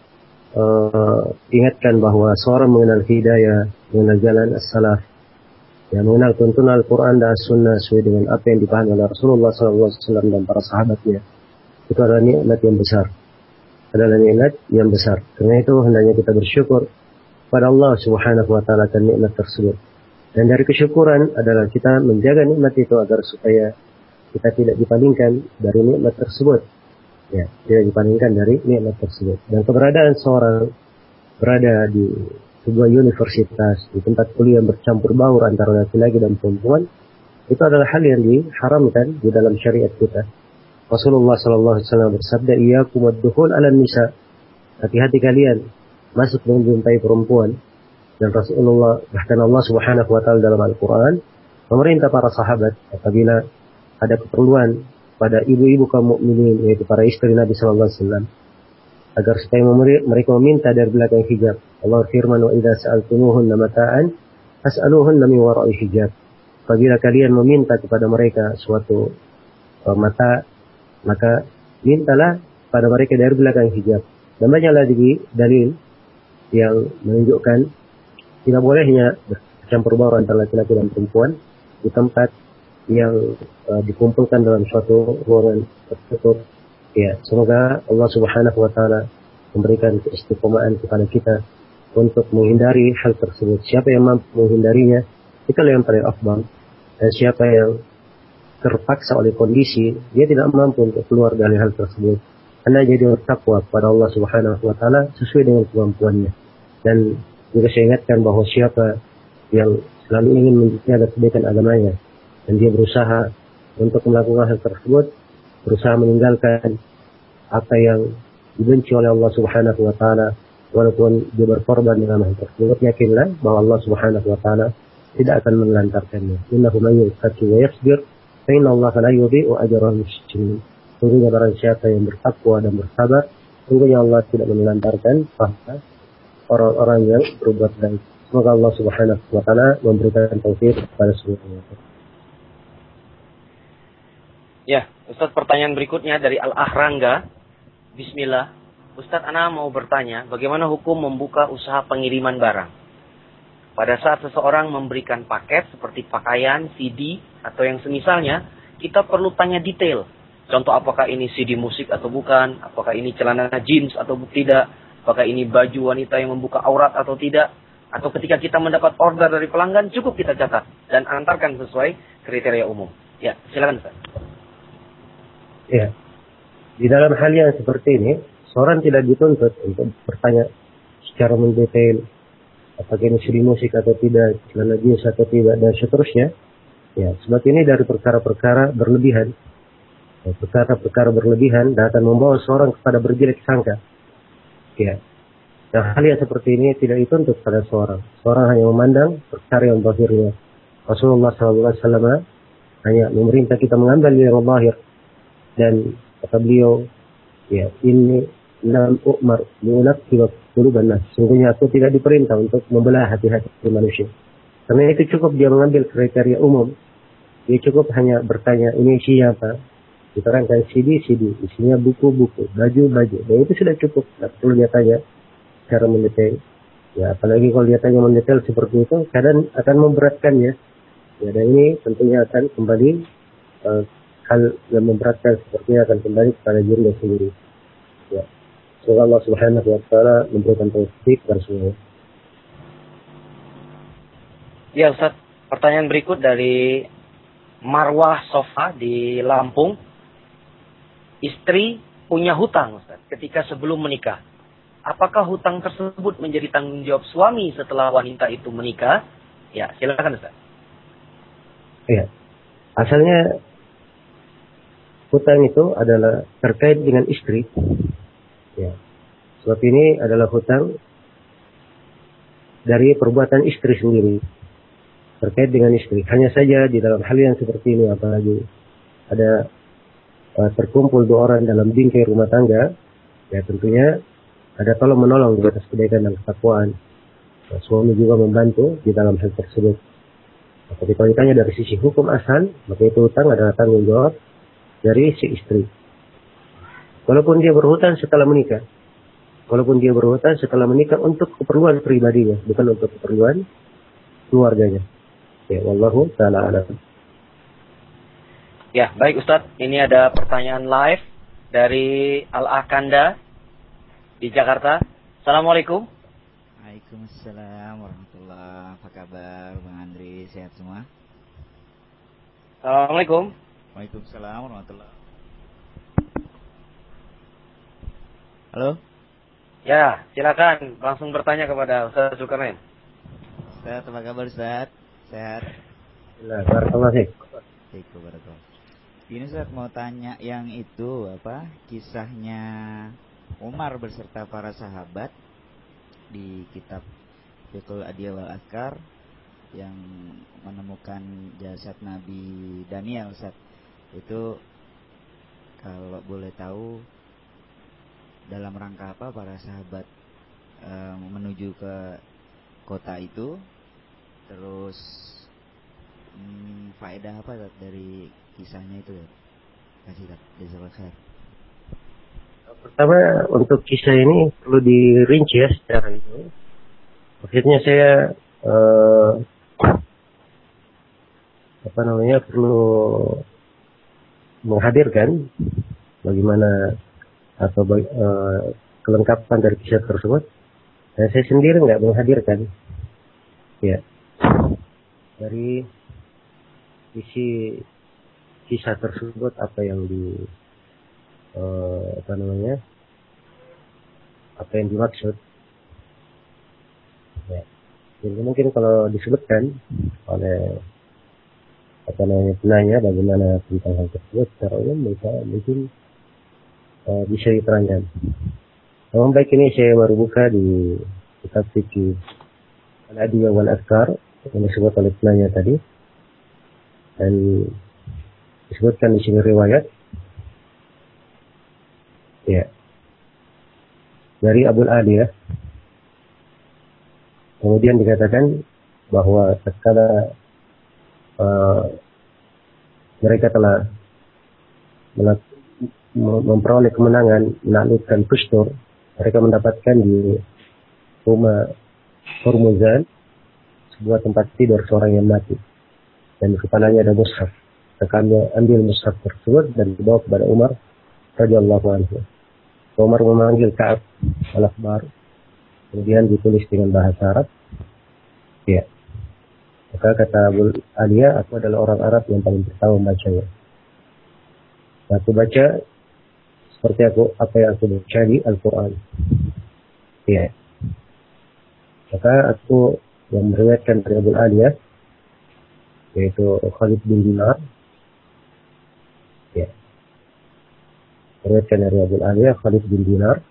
uh, ingatkan bahwa seorang mengenal hidayah, mengenal jalan as-salaf, yang mengenal tuntunan Al-Quran dan As-Sunnah sesuai dengan apa yang dipahami oleh Rasulullah shallallahu alaihi wasallam dan para sahabatnya, itu adalah nikmat yang besar. Adalah nikmat yang besar. Karena itu hendaknya kita bersyukur pada Allah Subhanahu wa taala atas nikmat tersebut. Dan dari kesyukuran adalah kita menjaga nikmat itu agar supaya kita tidak dipalingkan dari nikmat tersebut. Ya, tidak dipalingkan dari nikmat tersebut. Dan keberadaan seorang berada di sebuah universitas, di tempat kuliah bercampur baur antara laki-laki dan perempuan, itu adalah hal yang diharamkan di dalam syariat kita. Rasulullah sallallahu alaihi wasallam bersabda, "Iyyakum wad-dukhul 'alan nisa." Hati-hati kalian masuk menjumpai perempuan. Dan Rasulullah, bahkan Allah Subhanahu wa taala dalam Al-Quran memerintah para sahabat apabila ada keperluan pada ibu-ibu kaum mukminin, yaitu para istri Nabi sallallahu alaihi wasallam, agar supaya mereka meminta dari belakang hijab. Allah firman, "Wa idza sa'altumuhunna mata'an fas'aluhunna min wara'i hijab." Apabila kalian meminta kepada mereka suatu uh, mata, maka mintalah pada mereka dari belakang hijab. Dan banyak lagi dalil yang menunjukkan tidak bolehnya bercampur baur antara laki-laki dan perempuan di tempat yang uh, dikumpulkan dalam suatu ruangan tertutup. Ya, semoga Allah Subhanahu wa taala memberikan keistiqomahan kepada kita untuk menghindari hal tersebut. Siapa yang mampu menghindarinya, itulah yang paling afdal. Dan siapa yang terpaksa oleh kondisi, dia tidak mampu untuk keluar dari hal tersebut, hendaknya jadi bertakwa kepada Allah Subhanahu wa taala sesuai dengan kemampuannya. Dan juga saya ingatkan bahwa siapa yang selalu ingin menjaga kebaikan agamanya dan dia berusaha untuk melakukan hal tersebut, berusaha meninggalkan apa yang dibenci oleh Allah Subhanahu wa taala, walaupun dia berkorban dengan hal tersebut, yakinlah bahwa Allah Subhanahu wa taala tidak akan menelantarkannya. Innahu man yattaqi wa yasbir fa inna Allah la yudhi'u ajra al-muhsinin. Sungguhnya barang siapa yang bertakwa dan bersabar, sungguhnya Allah tidak menelantarkan pahala orang-orang yang berbuat baik. Semoga Allah Subhanahu wa taala memberikan taufik kepada semuanya. Ya, Ustaz, pertanyaan berikutnya dari Al-Ahrangga. Bismillah. Ustaz, ana mau bertanya, bagaimana hukum membuka usaha pengiriman barang? Pada saat seseorang memberikan paket seperti pakaian, C D, atau yang semisalnya, kita perlu tanya detail. Contoh, apakah ini C D musik atau bukan? Apakah ini celana jeans atau tidak? Apakah ini baju wanita yang membuka aurat atau tidak? Atau ketika kita mendapat order dari pelanggan, cukup kita catat dan antarkan sesuai kriteria umum. Ya, silakan Ustaz. Ya, di dalam hal yang seperti ini, seorang tidak dituntut untuk bertanya secara mendetail apakah ini C D musik atau tidak, celana jeans atau tidak, dan seterusnya. Ya, sebab ini dari perkara-perkara berlebihan. Ya, perkara-perkara berlebihan dan akan membawa seorang kepada berjelek sangka. Ya, dan hal yang seperti ini tidak dituntut pada seorang. Seorang hanya memandang perkara yang zahirnya. Rasulullah shallallahu alaihi wasallam hanya memerintah kita mengambil yang zahir. Dan kata beliau, ya, ini lam u'mar li'unaqqiba quluban nas. Sungguhnya aku tidak diperintah untuk membelah hati-hati manusia. Karena itu cukup dia mengambil kriteria umum. Dia cukup hanya bertanya, ini isinya apa? Diterangkan C D, C D. Isinya buku-buku, baju-baju. Dan itu sudah cukup. Tidak perlu dia tanya secara mendetail. Ya, apalagi kalau dia tanya mendetail seperti itu, kadang akan memberatkannya. Ya, dan ini tentunya akan kembali uh, hal yang memberatkan sepertinya akan kembali kepada dirinya sendiri. Ya. Semoga Allah Subhanahu wa taala memberikan taufik kepada semua. Ya Ustaz, pertanyaan berikut dari Marwah Sofa di Lampung. Istri punya hutang Ustaz ketika sebelum menikah. Apakah hutang tersebut menjadi tanggung jawab suami setelah wanita itu menikah? Ya, silakan Ustaz. Ya. Asalnya hutang itu adalah terkait dengan istri. Ya. Sebab ini adalah hutang dari perbuatan istri sendiri. Terkait dengan istri. Hanya saja di dalam hal yang seperti ini, apalagi ada uh, terkumpul dua orang dalam bingkai rumah tangga, ya tentunya ada tolong menolong di atas kebaikan dan ketakwaan. Nah, suami juga membantu di dalam hal tersebut. Nah, tapi kalau ditanya dari sisi hukum asal, maka itu hutang adalah tanggung jawab dari si istri. Walaupun dia berhutang setelah menikah. Walaupun dia berhutang setelah menikah untuk keperluan pribadinya, bukan untuk keperluan keluarganya. Ya, wallahu ta'ala alam. Ya, baik Ustadz. Ini ada pertanyaan live dari Al-Akanda di Jakarta. Assalamualaikum. Waalaikumsalam warahmatullahi wabarakatuh. Apa kabar Bang Andri? Sehat semua? Assalamualaikum. Waalaikumsalam warahmatullahi wabarakatuh. Halo? Ya, silakan langsung bertanya kepada Ustaz Zulkarnain. Ustaz, apa kabar Ustaz? Sehat? Nah, barakallahu fiik. Waalaikumsalam. Ini Ustaz mau tanya yang itu apa? Kisahnya Umar beserta para sahabat di kitab Fiqhul Adiyah wal Azkar yang menemukan jasad Nabi Daniel Ustaz. Itu kalau boleh tahu dalam rangka apa para sahabat e, menuju ke kota itu, terus hmm, faedah apa dari kisahnya itu ya? Kasih tak, jazakallahu khair. Pertama, untuk kisah ini perlu dirinci ya secara itu. Maksudnya saya eh, apa namanya perlu menghadirkan bagaimana atau uh, kelengkapan dari kisah tersebut. Dan saya sendiri nggak menghadirkan, ya, dari isi kisah tersebut apa yang di uh, apa namanya apa yang dimaksud. Ya. Jadi mungkin kalau disebutkan oleh apa namanya penanya bagaimana tentang hal tersebut secara umum, bisa mungkin uh, bisa diterangkan. Namun baik, ini saya baru buka di kitab fikih Al-Adiyah wal Azkar yang disebut oleh penanya tadi, dan disebutkan di sini riwayat ya dari Abul Aliyah. Kemudian dikatakan bahwa tatkala uh, mereka telah memperoleh kemenangan menaklukkan Kustur, mereka mendapatkan di rumah Hormuzan sebuah tempat tidur seorang yang mati, dan di kepalanya ada mushaf. Mereka ambil mushaf tersebut dan dibawa kepada Umar radhiyallahu anhu. Umar memanggil Ka'ab al-Akhbar, kemudian ditulis dengan bahasa Arab. Ya. Maka kata Abu Aliyah, aku adalah orang Arab yang paling pertama membacanya. Aku baca seperti aku apa yang aku baca di Al-Quran. Ya. Maka aku yang meriwayatkan dari Abu Aliyah, yaitu Khalid bin Dinar. Ya. Meriwayatkan dari Abu Aliyah, Khalid bin Dinar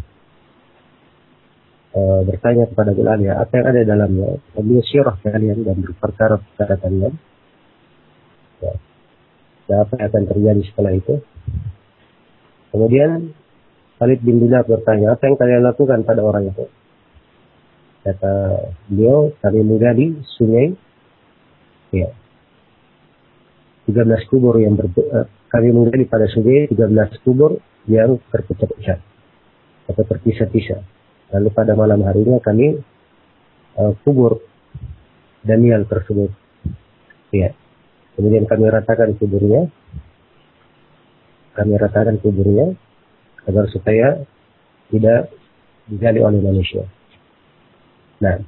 uh, bertanya kepada Abu Aliyah, apa yang ada dalamnya? Ambil syirah kalian dan berperkara-perkara kalian. Ya. Dan apa yang akan terjadi setelah itu? Kemudian Khalid bin Dinar bertanya, apa yang kalian lakukan pada orang itu? Kata beliau, kami menggali sungai, ya, tiga belas kubur yang ber, uh, kami menggali pada sungai tiga belas kubur yang terpecah-pecah atau terpisah-pisah. Lalu pada malam harinya kami uh, kubur Daniel tersebut, ya. Kemudian kami ratakan kuburnya, kami ratakan kuburnya agar supaya tidak digali oleh manusia. Nah,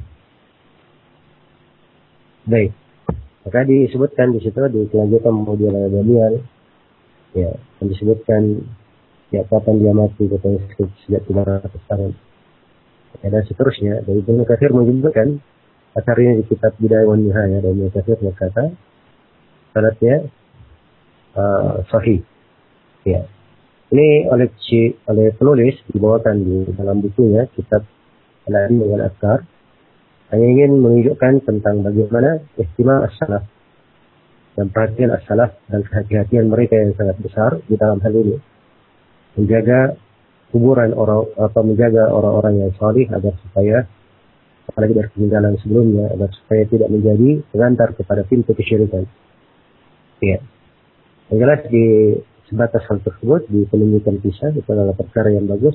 baik. Maka disebutkan di situ di kelanjutan kemudian oleh Daniel, ya, yang disebutkan ya kapan dia mati, katanya sejak tiga ratus tahun, ya, dan seterusnya. Dari Ibnu Katsir menyebutkan asar ini di kitab Bidayah wan Nihayah, dan Ibnu Katsir berkata sanadnya uh, sahih. Ya. Ini oleh si, oleh penulis dibawakan di dalam bukunya kitab Al-Adiyah wal Azkar, hanya ingin menunjukkan tentang bagaimana ihtimam as-salaf dan perhatian as-salaf dan kehati-hatian mereka yang sangat besar di dalam hal ini, menjaga kuburan orang atau menjaga orang-orang yang salih agar supaya, apalagi dari peninggalan sebelumnya, agar supaya tidak menjadi pengantar kepada pintu kesyirikan. Ya. Yang jelas di sebatas hal tersebut di penunjukan kisah itu adalah perkara yang bagus.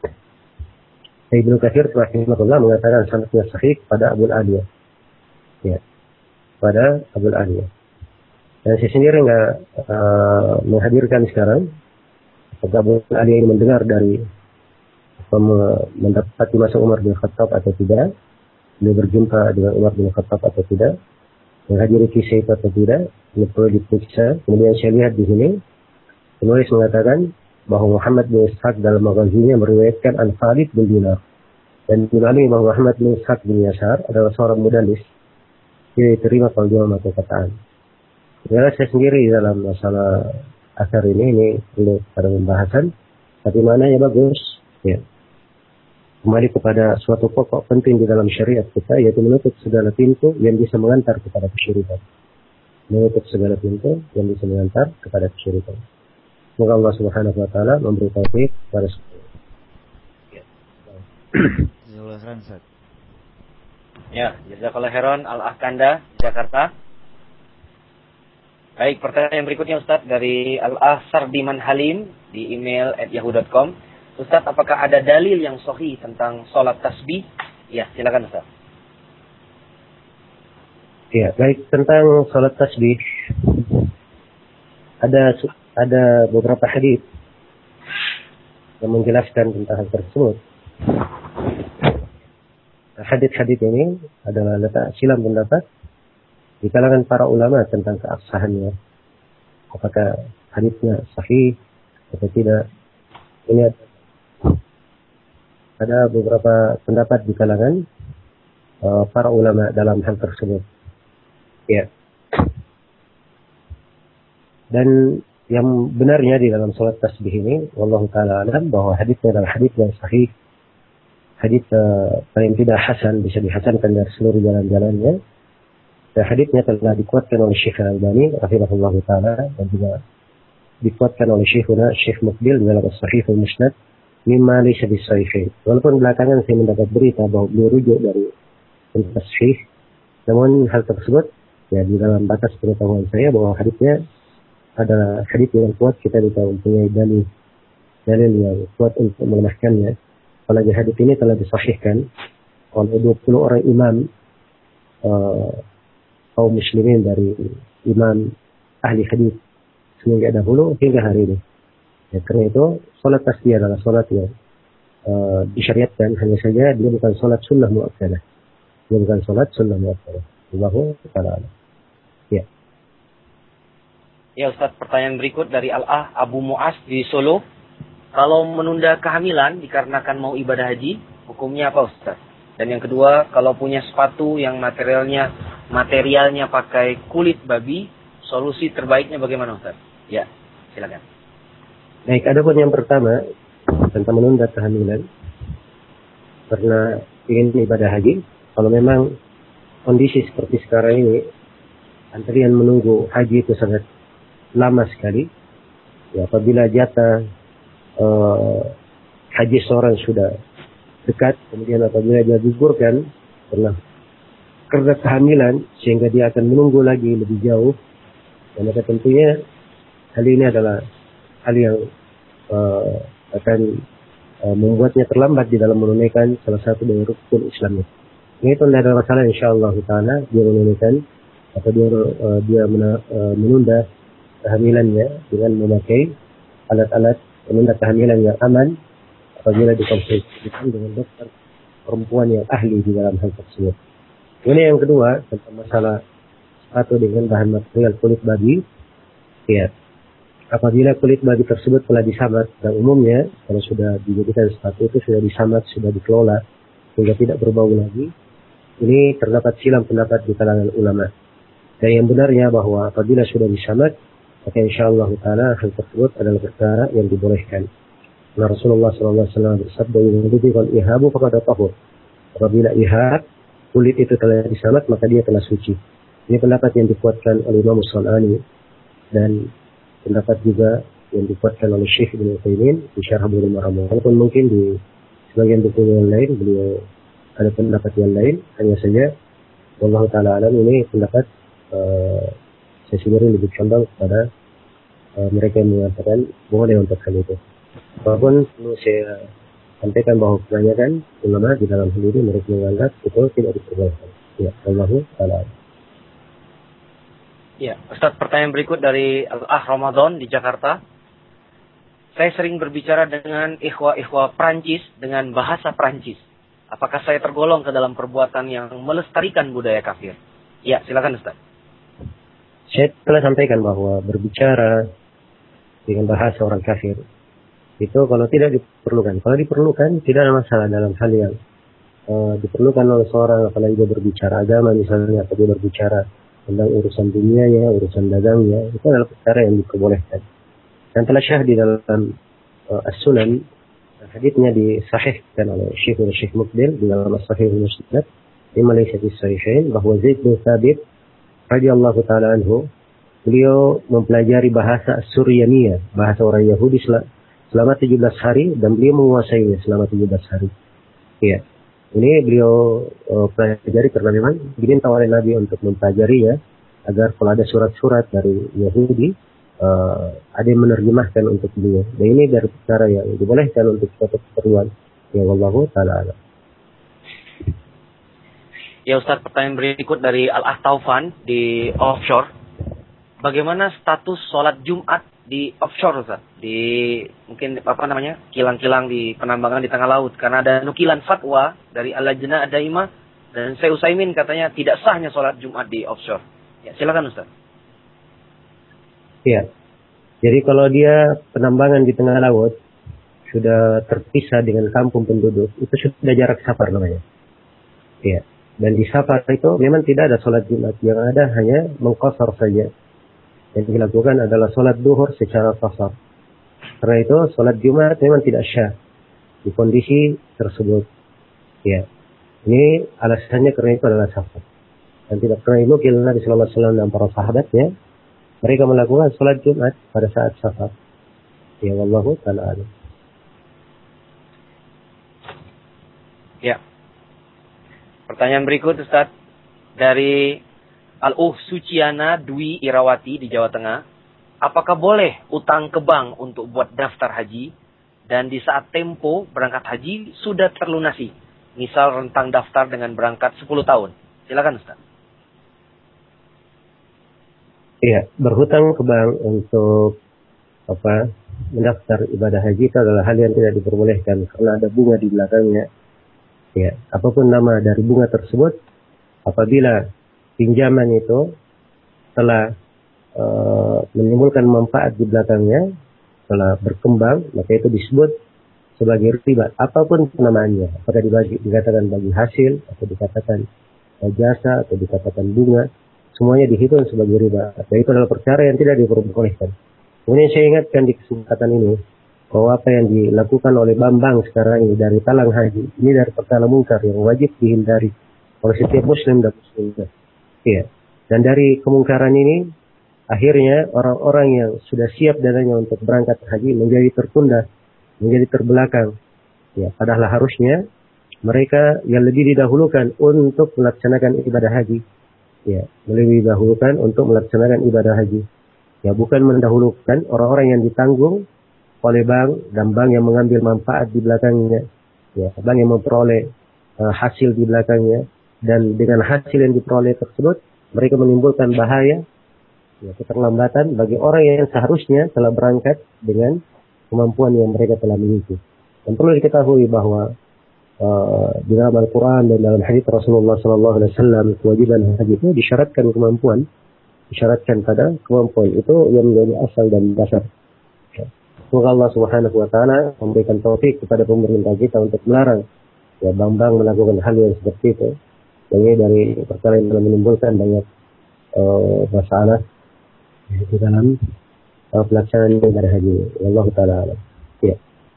Ibnu Katsir rahimahullah mengatakan sanadnya sahih pada Abu Aliyah. Ya. Pada Abu Aliyah. Dan saya sendiri enggak uh, menghadirkan sekarang apakah Abu Aliyah ini mendengar dari mendapati masa Umar bin Khattab atau tidak, beliau berjumpa dengan Umar bin Khattab atau tidak, menghadiri kisah itu atau tidak, ini perlu diperiksa. Kemudian saya lihat di sini penulis mengatakan bahwa Muhammad bin Ishaq dalam magazinnya meriwayatkan Al-Khalid bin Dinar, dan mengalami bahwa Muhammad bin Ishaq bin Yasar adalah seorang mudallis, tidak diterima kalau dia memakai kataan. Jadi saya sendiri dalam masalah asar ini ini perlu pada pembahasan, tapi mananya bagus, ya. Kembali kepada suatu pokok penting di dalam syariat kita, yaitu menutup segala pintu yang bisa mengantar kepada kesyirikan. Menutup segala pintu yang bisa mengantar kepada kesyirikan. Semoga Allah Subhanahu wa taala memberi taufik kepada semua. Ya, jazakallahu khairan Al-Ahkanda Jakarta. Baik, pertanyaan berikutnya Ustaz dari Al-Asar Diman Halim di email at yahoo dot com. Ustaz, apakah ada dalil yang sahih tentang sholat tasbih? Ya, silakan Ustaz. Ya, baik, tentang sholat tasbih ada ada beberapa hadis yang menjelaskan tentang hal tersebut. Hadis-hadis ini adalah letak silam pendapat di kalangan para ulama tentang keabsahannya. Apakah hadisnya sahih atau tidak? Ini ada beberapa pendapat di kalangan uh, para ulama dalam hal tersebut. Ya. Dan yang benarnya di dalam sholat tasbih ini, wallahu taala alam, bahwa hadisnya adalah hadis yang sahih, hadis uh, paling tidak hasan, bisa dihasankan dari seluruh jalan-jalannya. Dan hadisnya telah dikuatkan oleh Syekh Al-Albani rahimahullah taala, dan juga dikuatkan oleh Syekhuna Syekh Muqbil dalam As-Sahih Al-Musnad mimma laysa bis-sahihain. Walaupun belakangan saya mendapat berita bahwa beliau rujuk dari As-Sahih, namun hal tersebut ya di dalam batas pengetahuan saya bahwa hadisnya adalah hadis yang kuat, kita bisa mempunyai dalil dalil yang kuat untuk melemahkannya. Apalagi hadis ini telah disahihkan oleh dua puluh orang imam uh, kaum muslimin dari imam ahli hadis semenjak dahulu hingga hari ini. Ya, karena itu salat tasbih adalah salat yang uh, disyariatkan, hanya saja dia bukan salat sunnah muakkadah. Dia bukan salat sunnah muakkadah. Allahu ta'ala. Ya. Ya Ustaz, pertanyaan berikut dari Al-Ah Abu Mu'az di Solo. Kalau menunda kehamilan dikarenakan mau ibadah haji, hukumnya apa Ustaz? Dan yang kedua, kalau punya sepatu yang materialnya materialnya pakai kulit babi, solusi terbaiknya bagaimana Ustaz? Ya, silakan. Baik, ada pun yang pertama tentang menunda kehamilan karena ingin ibadah haji. Kalau memang kondisi seperti sekarang ini, antrian menunggu haji itu sangat lama sekali. Ya, apabila jatah uh, haji seorang sudah dekat, kemudian apabila dia gugurkan karena karena kehamilan sehingga dia akan menunggu lagi lebih jauh, dan maka tentunya hal ini adalah hal yang uh, akan uh, membuatnya terlambat di dalam menunaikan salah satu dari rukun Islam. Ini itu tidak ada masalah, insyaallah taala dia menunaikan atau dia uh, dia mena, uh, menunda kehamilannya dengan memakai alat-alat penunda kehamilan yang aman apabila dikonsultasikan dengan dokter perempuan yang ahli di dalam hal tersebut. Ini yang kedua tentang masalah sepatu dengan bahan material kulit babi. Ya, apabila kulit babi tersebut telah disamat, dan umumnya kalau sudah dijadikan sepatu itu sudah disamat, sudah dikelola sehingga tidak berbau lagi, ini terdapat silang pendapat di kalangan ulama. Dan yang benarnya bahwa apabila sudah disamat, maka insyaallah taala hal tersebut adalah perkara yang dibolehkan. Nah, Rasulullah sallallahu alaihi wasallam bersabda, "Kalau ihabu faqad tahur." Apabila ihab kulit itu telah disamat, maka dia telah suci. Ini pendapat yang dikuatkan oleh Imam As-Sanani dan pendapat juga yang dikuatkan oleh Syekh Ibnu Utsaimin di Syarah Bulughul Maram. Walaupun mungkin di sebagian buku yang lain beliau ada pendapat yang lain, hanya saja wallahu taala alam ini pendapat uh, saya sendiri lebih condong kepada uh, mereka yang mengatakan boleh untuk hal itu. Walaupun perlu saya sampaikan bahwa kebanyakan ulama di dalam hal ini mereka menganggap itu tidak diperbolehkan. Ya, wallahu taala. Ya, Ustaz, pertanyaan berikut dari Al-Ah Ramadan di Jakarta. Saya sering berbicara dengan ikhwah-ikhwah Prancis dengan bahasa Prancis. Apakah saya tergolong ke dalam perbuatan yang melestarikan budaya kafir? Ya, silakan Ustaz. Saya telah sampaikan bahwa berbicara dengan bahasa orang kafir itu kalau tidak diperlukan. Kalau diperlukan tidak ada masalah dalam hal yang uh, diperlukan oleh seorang, apalagi dia berbicara agama misalnya, atau dia berbicara tentang urusan dunianya, urusan dagangnya, itu adalah perkara yang diperbolehkan. Dan telah syah di dalam uh, As-Sunan, haditsnya disahihkan oleh Syekh Syekh Muqbil di dalam As-Sahih Al-Musnad di Malaysia di Sahihain, bahwa Zaid bin Thabit radhiyallahu taala anhu, beliau mempelajari bahasa Suryaniyah, bahasa orang Yahudi selama tujuh belas hari, dan beliau menguasainya selama tujuh belas hari. Iya. Ini beliau uh, pelajari karena memang diminta oleh Nabi untuk mempelajarinya agar kalau ada surat-surat dari Yahudi uh, ada yang menerjemahkan untuk beliau. Dan ini dari perkara yang dibolehkan untuk suatu keperluan. Ya wallahu taala alam. Ya Ustaz, pertanyaan berikut dari Al-Ah Taufan di offshore. Bagaimana status sholat Jumat di offshore Ustaz? Di mungkin apa namanya kilang-kilang di penambangan di tengah laut. Karena ada nukilan fatwa dari Al-Lajnah Ad-Daimah dan Syekh Utsaimin katanya tidak sahnya sholat Jumat di offshore. Ya silakan Ustaz. Iya. Jadi kalau dia penambangan di tengah laut sudah terpisah dengan kampung penduduk, itu sudah jarak safar namanya. Iya. Dan di safar itu memang tidak ada sholat Jumat, yang ada hanya mengqasar saja. yang dilakukan adalah sholat duhur secara qasar. Karena itu sholat Jumat memang tidak syah di kondisi tersebut. Ya, ini alasannya karena itu adalah safar. Dan tidak pernah dinukil Nabi Sallallahu Alaihi Wasallam dan para sahabatnya mereka melakukan sholat Jumat pada saat safar. Ya, wallahu ta'ala alam. Ya. Pertanyaan berikut Ustaz dari Al-Uh Suciana Dwi Irawati di Jawa Tengah. Apakah boleh utang ke bank untuk buat daftar haji dan di saat tempo berangkat haji sudah terlunasi? Misal rentang daftar dengan berangkat sepuluh tahun. Silakan Ustaz. Iya, berhutang ke bank untuk apa? Mendaftar ibadah haji itu adalah hal yang tidak diperbolehkan karena ada bunga di belakangnya. Ya, apapun nama dari bunga tersebut, apabila pinjaman itu telah uh, menimbulkan manfaat di belakangnya, telah berkembang, maka itu disebut sebagai riba. Apapun namaannya, apakah dibagi, dikatakan bagi hasil, atau dikatakan jasa, atau dikatakan bunga, semuanya dihitung sebagai riba. Dan itu adalah perkara yang tidak diperbolehkan. Kemudian saya ingatkan di kesempatan ini, bahwa apa yang dilakukan oleh Bambang sekarang ini dari talang haji, ini dari perkara mungkar yang wajib dihindari oleh setiap muslim dan muslimah. Iya. Dan dari kemungkaran ini, akhirnya orang-orang yang sudah siap dananya untuk berangkat haji menjadi tertunda, menjadi terbelakang. Ya, padahal harusnya mereka yang lebih didahulukan untuk melaksanakan ibadah haji. Ya, lebih didahulukan untuk melaksanakan ibadah haji. Ya, bukan mendahulukan orang-orang yang ditanggung oleh bank dan bank yang mengambil manfaat di belakangnya, ya, bank yang memperoleh uh, hasil di belakangnya, dan dengan hasil yang diperoleh tersebut mereka menimbulkan bahaya, ya, keterlambatan bagi orang yang seharusnya telah berangkat dengan kemampuan yang mereka telah miliki. Dan perlu diketahui bahwa uh, di dalam Al-Quran dan dalam hadits Rasulullah Sallallahu Alaihi Wasallam kewajiban haji itu disyaratkan kemampuan, disyaratkan pada kemampuan itu yang menjadi asal dan dasar. Semoga Allah Subhanahu wa taala memberikan taufik kepada pemerintah kita untuk melarang ya bank-bank melakukan hal yang seperti itu. Ini dari perkara yang telah menimbulkan banyak uh, masalah di dalam uh, pelaksanaan ibadah haji. Wallahu taala alam. Ya.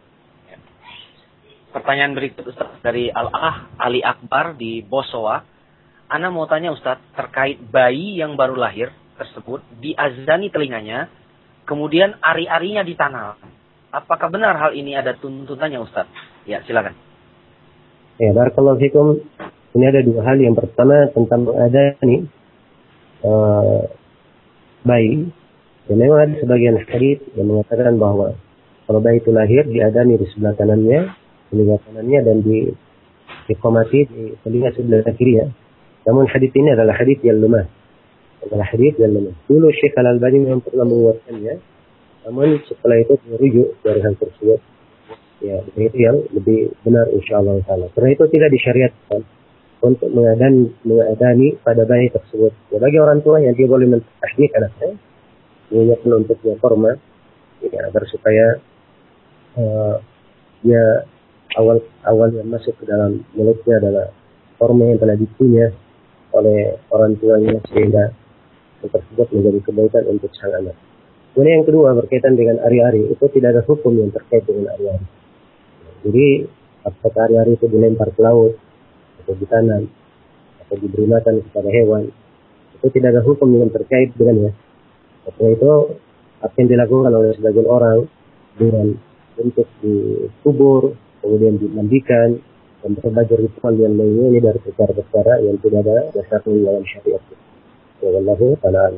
Pertanyaan berikut Ustaz dari Al-Ah Ali Akbar di Bosowa. Ana mau tanya Ustaz terkait bayi yang baru lahir tersebut diazani telinganya, kemudian ari-arinya ditanam. Apakah benar hal ini ada tuntutannya Ustaz? Ya, silakan. Ya, barakallahu fikum. Ini ada dua hal. Yang pertama tentang mengadani uh, bayi. Dan memang ada sebagian hadits yang mengatakan bahwa kalau bayi itu lahir diadani di sebelah kanannya, telinga kanannya, dan di diqamati di telinga sebelah kirinya. Namun hadits ini adalah hadits yang lemah. Adalah hadits yang lemah. Dulu Syekh Al-Albani memang pernah menguatkannya. Namun setelah itu merujuk dari hal tersebut. Ya, itu yang lebih benar insyaAllah ta'ala. Karena itu tidak disyariatkan untuk mengadani, mengadani pada bayi tersebut. Ya, bagi orang tua yang dia boleh mentahnik anaknya, mengingatkan untuk dia korma, ya, agar supaya uh, dia awal awal yang masuk ke dalam mulutnya adalah korma yang telah dipunya oleh orang tuanya, sehingga yang tersebut menjadi kebaikan untuk sang anak. Kemudian yang kedua berkaitan dengan ari-ari, itu tidak ada hukum yang terkait dengan ari-ari. Jadi apakah ari-ari itu dilempar ke laut, atau ditanam, atau diberi makan kepada hewan, itu tidak ada hukum yang terkait dengannya. Karena itu apa yang dilakukan oleh sebagian orang dengan bentuk dikubur, kemudian dimandikan, dan berbagai ritual yang lainnya, ini dari perkara-perkara yang tidak ada dasarnya dalam syariat. Wallahu ta'ala.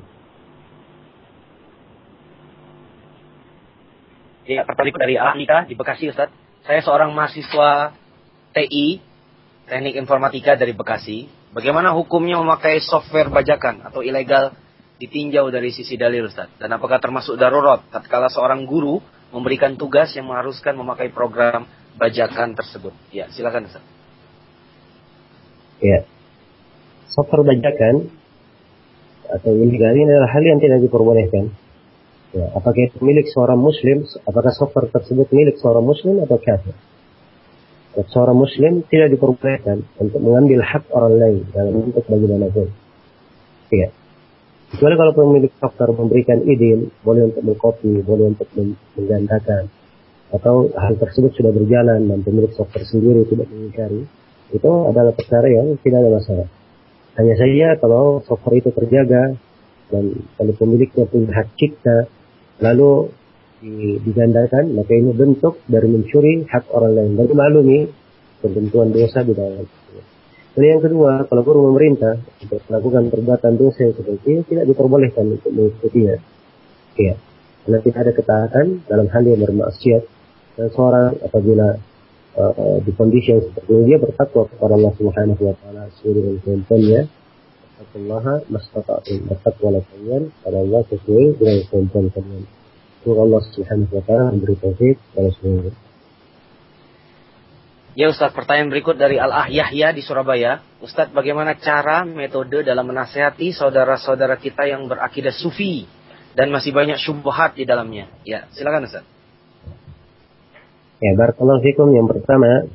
Ya, pertanyaan dari Alika di Bekasi Ustaz. Saya seorang mahasiswa T I, Teknik Informatika dari Bekasi. Bagaimana hukumnya memakai software bajakan atau ilegal ditinjau dari sisi dalil Ustaz? Dan apakah termasuk darurat tatkala seorang guru memberikan tugas yang mengharuskan memakai program bajakan tersebut? Ya, silakan Ustaz. Ya. Software bajakan atau ilegal ini adalah hal yang tidak diperbolehkan. Ya, apakah itu milik seorang muslim, apakah software tersebut milik seorang muslim atau kafir? Seorang muslim tidak diperbolehkan untuk mengambil hak orang lain dalam bentuk bagaimanapun. Ya. Kecuali kalau pemilik software memberikan izin, boleh untuk mengcopy, boleh untuk menggandakan, atau hal tersebut sudah berjalan dan pemilik software sendiri tidak mengingkari, itu adalah perkara yang tidak ada masalah. Hanya saja kalau software itu terjaga dan kalau pemiliknya punya hak cipta lalu digandakan, maka ini bentuk dari mencuri hak orang lain. Bagi maklumi ketentuan dosa di dalam. Dan yang kedua, kalau guru memerintah untuk melakukan perbuatan dosa yang seperti ini tidak diperbolehkan untuk mengikutinya. Ya, karena tidak ada ketaatan dalam hal yang bermaksiat. Dan seorang apabila uh, di kondisi yang seperti ini dia bertakwa kepada Allah Subhanahu wa taala sesuai dengan kemampuannya. Taqullaha mastata'tum, bertakwalah kalian pada Allah sesuai dengan kemampuan kalian. Semoga Allah Subhanahu wa taala memberi taufik kepada semua. Ya Ustaz, pertanyaan berikut dari Al-Ah Yahya di Surabaya. Ustaz, bagaimana cara, metode dalam menasihati saudara-saudara kita yang berakidah sufi dan masih banyak syubhat di dalamnya? Ya, silakan Ustaz. Ya, barakallahu fikum. Yang pertama,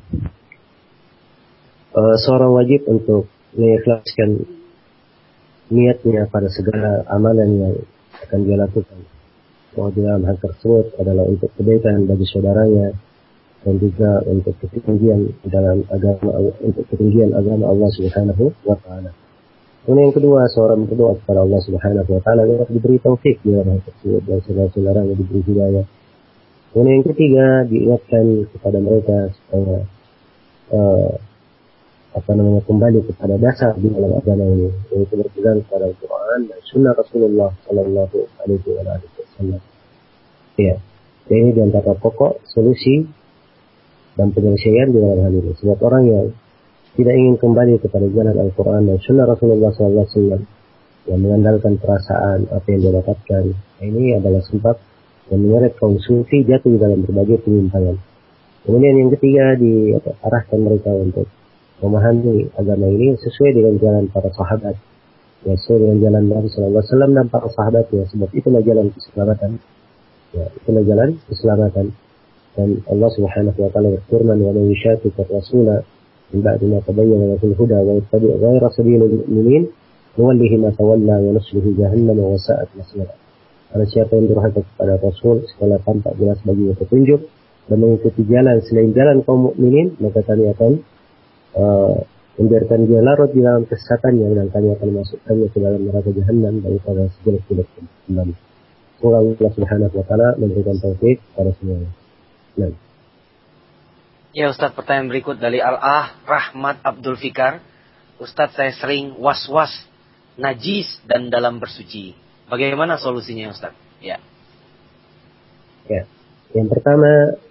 uh, seorang wajib untuk mengikhlaskan niatnya pada segala amalan yang akan dia lakukan. Bahwa dalam hal tersebut adalah untuk kebaikan bagi saudaranya dan juga untuk ketinggian dalam agama, untuk ketinggian agama Allah Subhanahu wa taala. Kemudian yang kedua, seorang berdoa kepada Allah Subhanahu wa taala agar diberi taufik di dalam hal tersebut dan saudara-saudaranya diberi hidayah. Kemudian yang ketiga, diingatkan kepada mereka supaya uh, apa namanya kembali kepada dasar di dalam agama ini, yaitu berpegang kepada Al-Quran dan Sunnah Rasulullah Sallallahu Alaihi Wasallam. Ya, jadi ini di antara pokok solusi dan penyelesaian di dalam hal ini. Sebab orang yang tidak ingin kembali kepada jalan Al-Quran dan Sunnah Rasulullah Sallallahu Alaihi Wasallam yang mengandalkan perasaan apa yang dia dapatkan, ini adalah sebab yang menyeret kaum sufi jatuh di dalam berbagai penyimpangan. Kemudian yang ketiga, diarahkan mereka untuk memahami agama ini sesuai dengan jalan para sahabat, ya, sesuai dengan jalan Nabi Sallallahu Alaihi Wasallam dan para sahabatnya. Sebab itulah jalan keselamatan. Ya, itulah jalan keselamatan. Dan Allah Subhanahu wa taala berfirman, "Wa man yushaqiqir rasula min ba'di ma tabayyana lahu al-huda wa yattabi' ghayra sabilil mu'minin nuwallihi ma tawalla wa nuslihi jahannam wa sa'at masira." Karena siapa yang durhaka kepada Rasul setelah tampak jelas baginya petunjuk dan mengikuti jalan selain jalan kaum mukminin, maka kami akan uh, membiarkan dia larut di dalam kesesatannya dan kami akan memasukkannya ke dalam neraka jahannam dan pada sejelek-jelek kembali. Semoga Allah Subhanahu wa taala memberikan taufik kepada semuanya. Nah. Ya Ustaz, pertanyaan berikut dari Al-Ah Rahmat Abdul Fikar. Ustaz, saya sering was-was, najis dan dalam bersuci. Bagaimana solusinya Ustaz? Ya. Ya. Yang pertama,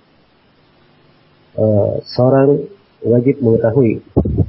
uh, seorang wajib mengetahui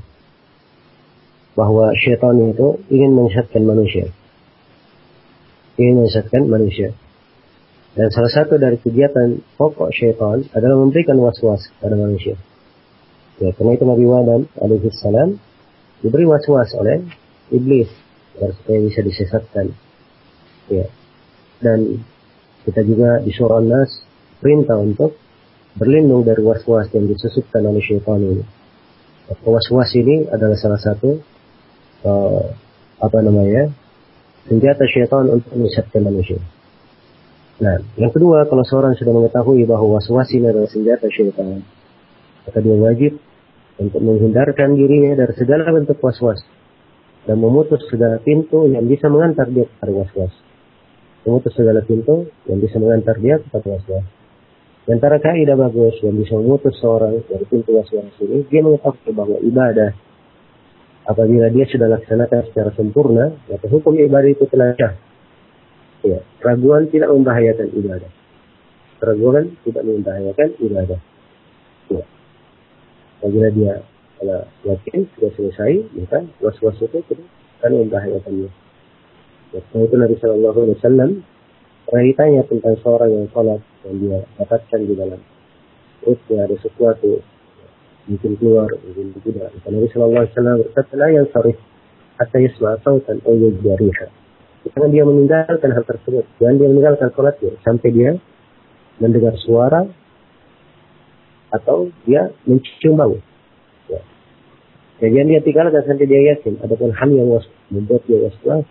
bahwa syaitan itu ingin menyesatkan manusia. Ingin menyesatkan manusia. Dan salah satu dari kegiatan pokok syaitan adalah memberikan was-was kepada manusia. Ya, karena itu Nabi Adam alaihissalam diberi was-was oleh iblis agar supaya bisa disesatkan. Ya. Dan kita juga di surah An-Nas perintah untuk berlindung dari was-was yang disusupkan oleh syaitan ini. Was-was ini adalah salah satu uh, apa namanya senjata syaitan untuk menyesatkan manusia. Nah, yang kedua, kalau seorang sudah mengetahui bahwa was-was ini adalah senjata syaitan, maka dia wajib untuk menghindarkan dirinya dari segala bentuk was-was dan memutus segala pintu yang bisa mengantar dia kepada was-was. Memutus segala pintu yang bisa mengantar dia kepada was-was. Di antara kaidah bagus yang bisa memutus seorang dari pintu was-was ini, dia mengetahui bahwa ibadah apabila dia sudah laksanakan secara sempurna, maka hukum ibadah itu telah sah. Ya, keraguan tidak membahayakan ibadah. Keraguan tidak membahayakan ibadah. Ya. Apabila dia kalau yakin sudah selesai, maka was-was itu tidak akan membahayakannya. Ya, itu Nabi Sallallahu Alaihi Wasallam pernah ditanya tentang seorang yang sholat yang dia dapatkan di dalam perutnya ada sesuatu, mungkin keluar, mungkin tidak. Nabi Sallallahu Alaihi Wasallam berkata, "La yansarif hatta yasma'a sautan aw yajida riha." Jangan dia meninggalkan hal tersebut. Jangan dia meninggalkan sholatnya sampai dia mendengar suara atau dia mencium bau. Ya. Jangan dia tinggalkan sampai dia yakin. Adapun hal yang was, membuat dia was-was,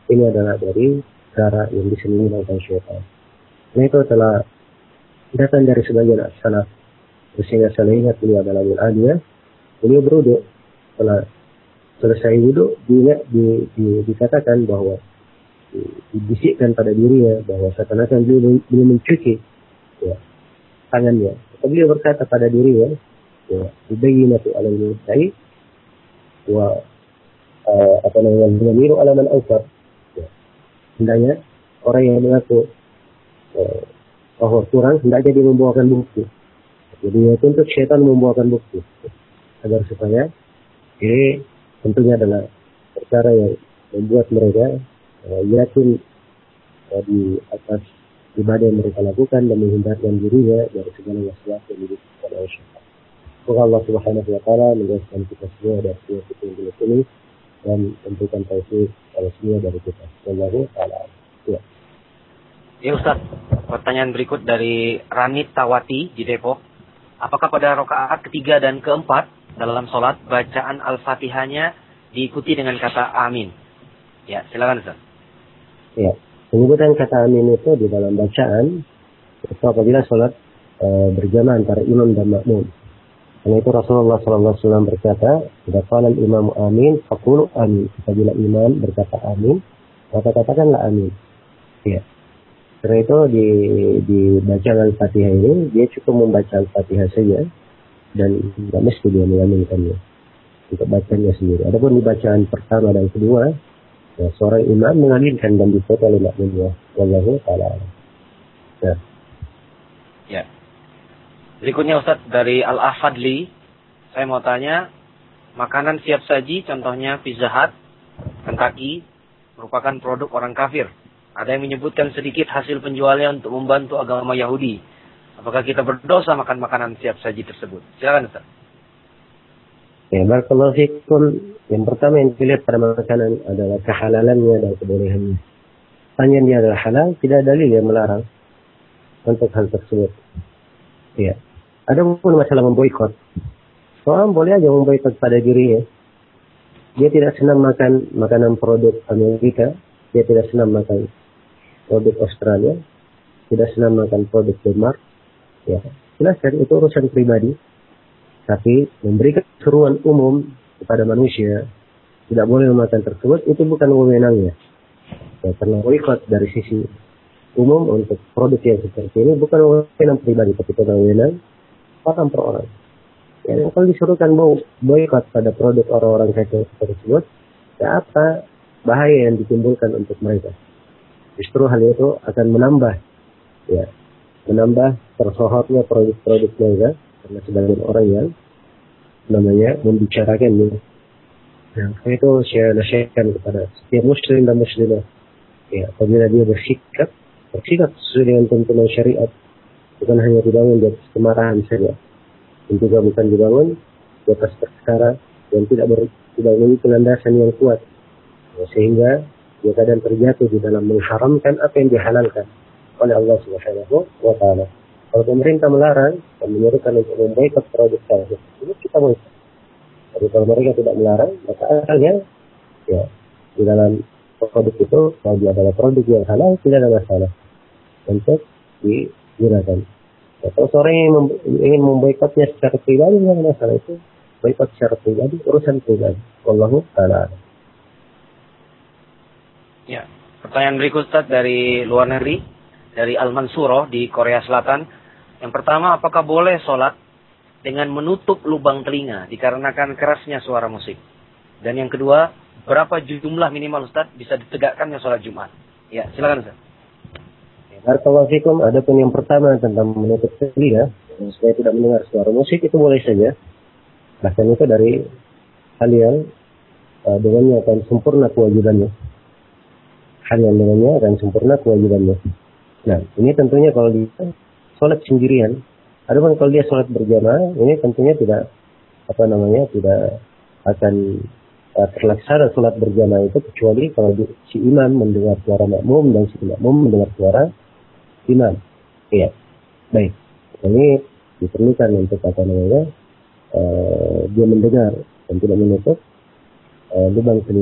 ini adalah dari cara yang disembunyikan syaitan. Nah itu telah datang dari sebagian as-salaf. Sehingga saya ingat beliau dalam al-adiyah, beliau berwudu. Setelah selesai wudu, dia di, di, dikatakan bahwa dibisikkan pada dirinya bahwa seakan-akan dia belum mencuci ya, tangannya. Beliau berkata pada dirinya, ya, dibayyinatu alal mustahil wa uh, apa namanya yamiru ala man awsar. Ya. Hendaknya orang yang mengaku uh, bahwa kurang, hendaknya dia membawakan bukti. Jadi ya, untuk syaitan membawakan bukti agar supaya ini tentunya adalah perkara yang membuat mereka uh, yakin uh, di atas ibadah yang mereka lakukan dan menghindarkan dirinya dari segala masalah yang dilakukan oleh syaitan. Semoga Allah Subhanahu wa taala menjauhkan kita semua dari semua fitnah ini dan memberikan taufik kepada semua dari kita. Wallahu a'lam. Ya. Ya Ustaz, pertanyaan berikut dari Ranit Tawati di Depok. Apakah pada rakaat ketiga dan keempat dalam sholat bacaan Al-Fatihahnya diikuti dengan kata amin? Ya, silakan Ustaz. Ya, penyebutan kata amin itu di dalam bacaan itu apabila sholat e, berjamaah antara imam dan makmum. Karena itu Rasulullah shallallahu alaihi wasallam berkata, "Jika qala al-imamu amin, faqulu amin." Apabila imam berkata amin, maka katakanlah amin. Ya. Karena itu di di bacaan Al-Fatihah ini dia cukup membaca Al-Fatihah saja dan tidak mesti dia mengaminkannya untuk bacanya sendiri. Adapun di bacaan pertama dan kedua, ya, seorang imam mengaminkan dan difoto oleh makmumnya. Wallahu ta'ala. Ya. Ya. Berikutnya Ustaz dari Al-Afadli, saya mau tanya, makanan siap saji contohnya Pizza Hut, Kentucky merupakan produk orang kafir. Ada yang menyebutkan sedikit hasil penjualnya untuk membantu agama Yahudi. Apakah kita berdosa makan makanan siap saji tersebut? Silakan Ustaz. Ya, barakallahu fikum. Yang pertama yang dilihat pada makanan adalah kehalalannya dan kebolehannya. Tanya dia adalah halal, tidak ada dalil yang melarang untuk hal tersebut. Ya. Ada pun masalah memboikot. Seorang boleh aja memboikot pada dirinya. Dia tidak senang makan makanan produk Amerika, dia tidak senang makan produk Australia, tidak senang makan produk Denmark, ya, silakan, itu urusan pribadi. Tapi memberikan seruan umum kepada manusia tidak boleh memakan tersebut, itu bukan wewenangnya. Ya, karena boikot dari sisi umum untuk produk yang seperti ini bukan wewenang pribadi, tapi wewenang orang per orang. Ya, kalau disuruhkan boikot pada produk orang-orang kafir tersebut, ya apa bahaya yang ditimbulkan untuk mereka? Justru hal itu akan menambah, ya, menambah tersohornya produk-produk mereka karena sebagian orang yang namanya membicarakannya. Yang itu saya nasihatkan kepada setiap muslim dan muslimah, ya, apabila dia bersikap, bersikap sesuai dengan tuntunan syariat, bukan hanya dibangun di atas kemarahan saja, dan juga bukan dibangun di atas perkara yang tidak ber, tidak memiliki landasan yang kuat, ya, sehingga dia kadang terjatuh di dalam mengharamkan apa yang dihalalkan oleh Allah Subhanahu wa taala. Kalau pemerintah melarang dan menyuruhkan untuk memboikot produk tersebut, ini kita boikot. Tapi kalau mereka tidak melarang, maka asalnya ya di dalam produk itu, kalau dia adalah produk yang halal, tidak ada masalah untuk digunakan. Ya, kalau seorang yang mem- ingin memboikotnya secara pribadi, tidak ada masalah, itu boikot secara pribadi, urusan pribadi. Wallahu ta'ala. Ya, pertanyaan berikut Ustaz dari luar negeri, dari Al-Mansuro di Korea Selatan. Yang pertama, apakah boleh sholat dengan menutup lubang telinga dikarenakan kerasnya suara musik? Dan yang kedua, berapa jumlah minimal Ustaz bisa ditegakkannya sholat Jumat? Ya, silakan Ustaz. Barakallahu fikum. Adapun yang pertama tentang menutup telinga supaya tidak mendengar suara musik, itu boleh saja. Bahkan itu dari hal yang uh, dengannya akan sempurna kewajibannya. Hal yang dengannya akan sempurna kewajibannya. Nah, ini tentunya kalau dia sholat sendirian. Adapun kalau dia sholat berjamaah, ini tentunya tidak apa namanya tidak akan uh, terlaksana sholat berjamaah itu kecuali kalau di, si imam mendengar suara makmum dan si makmum mendengar suara imam. Iya, baik. Ini diperlukan untuk apa namanya uh, dia mendengar dan tidak menutup uh, lubang telinganya.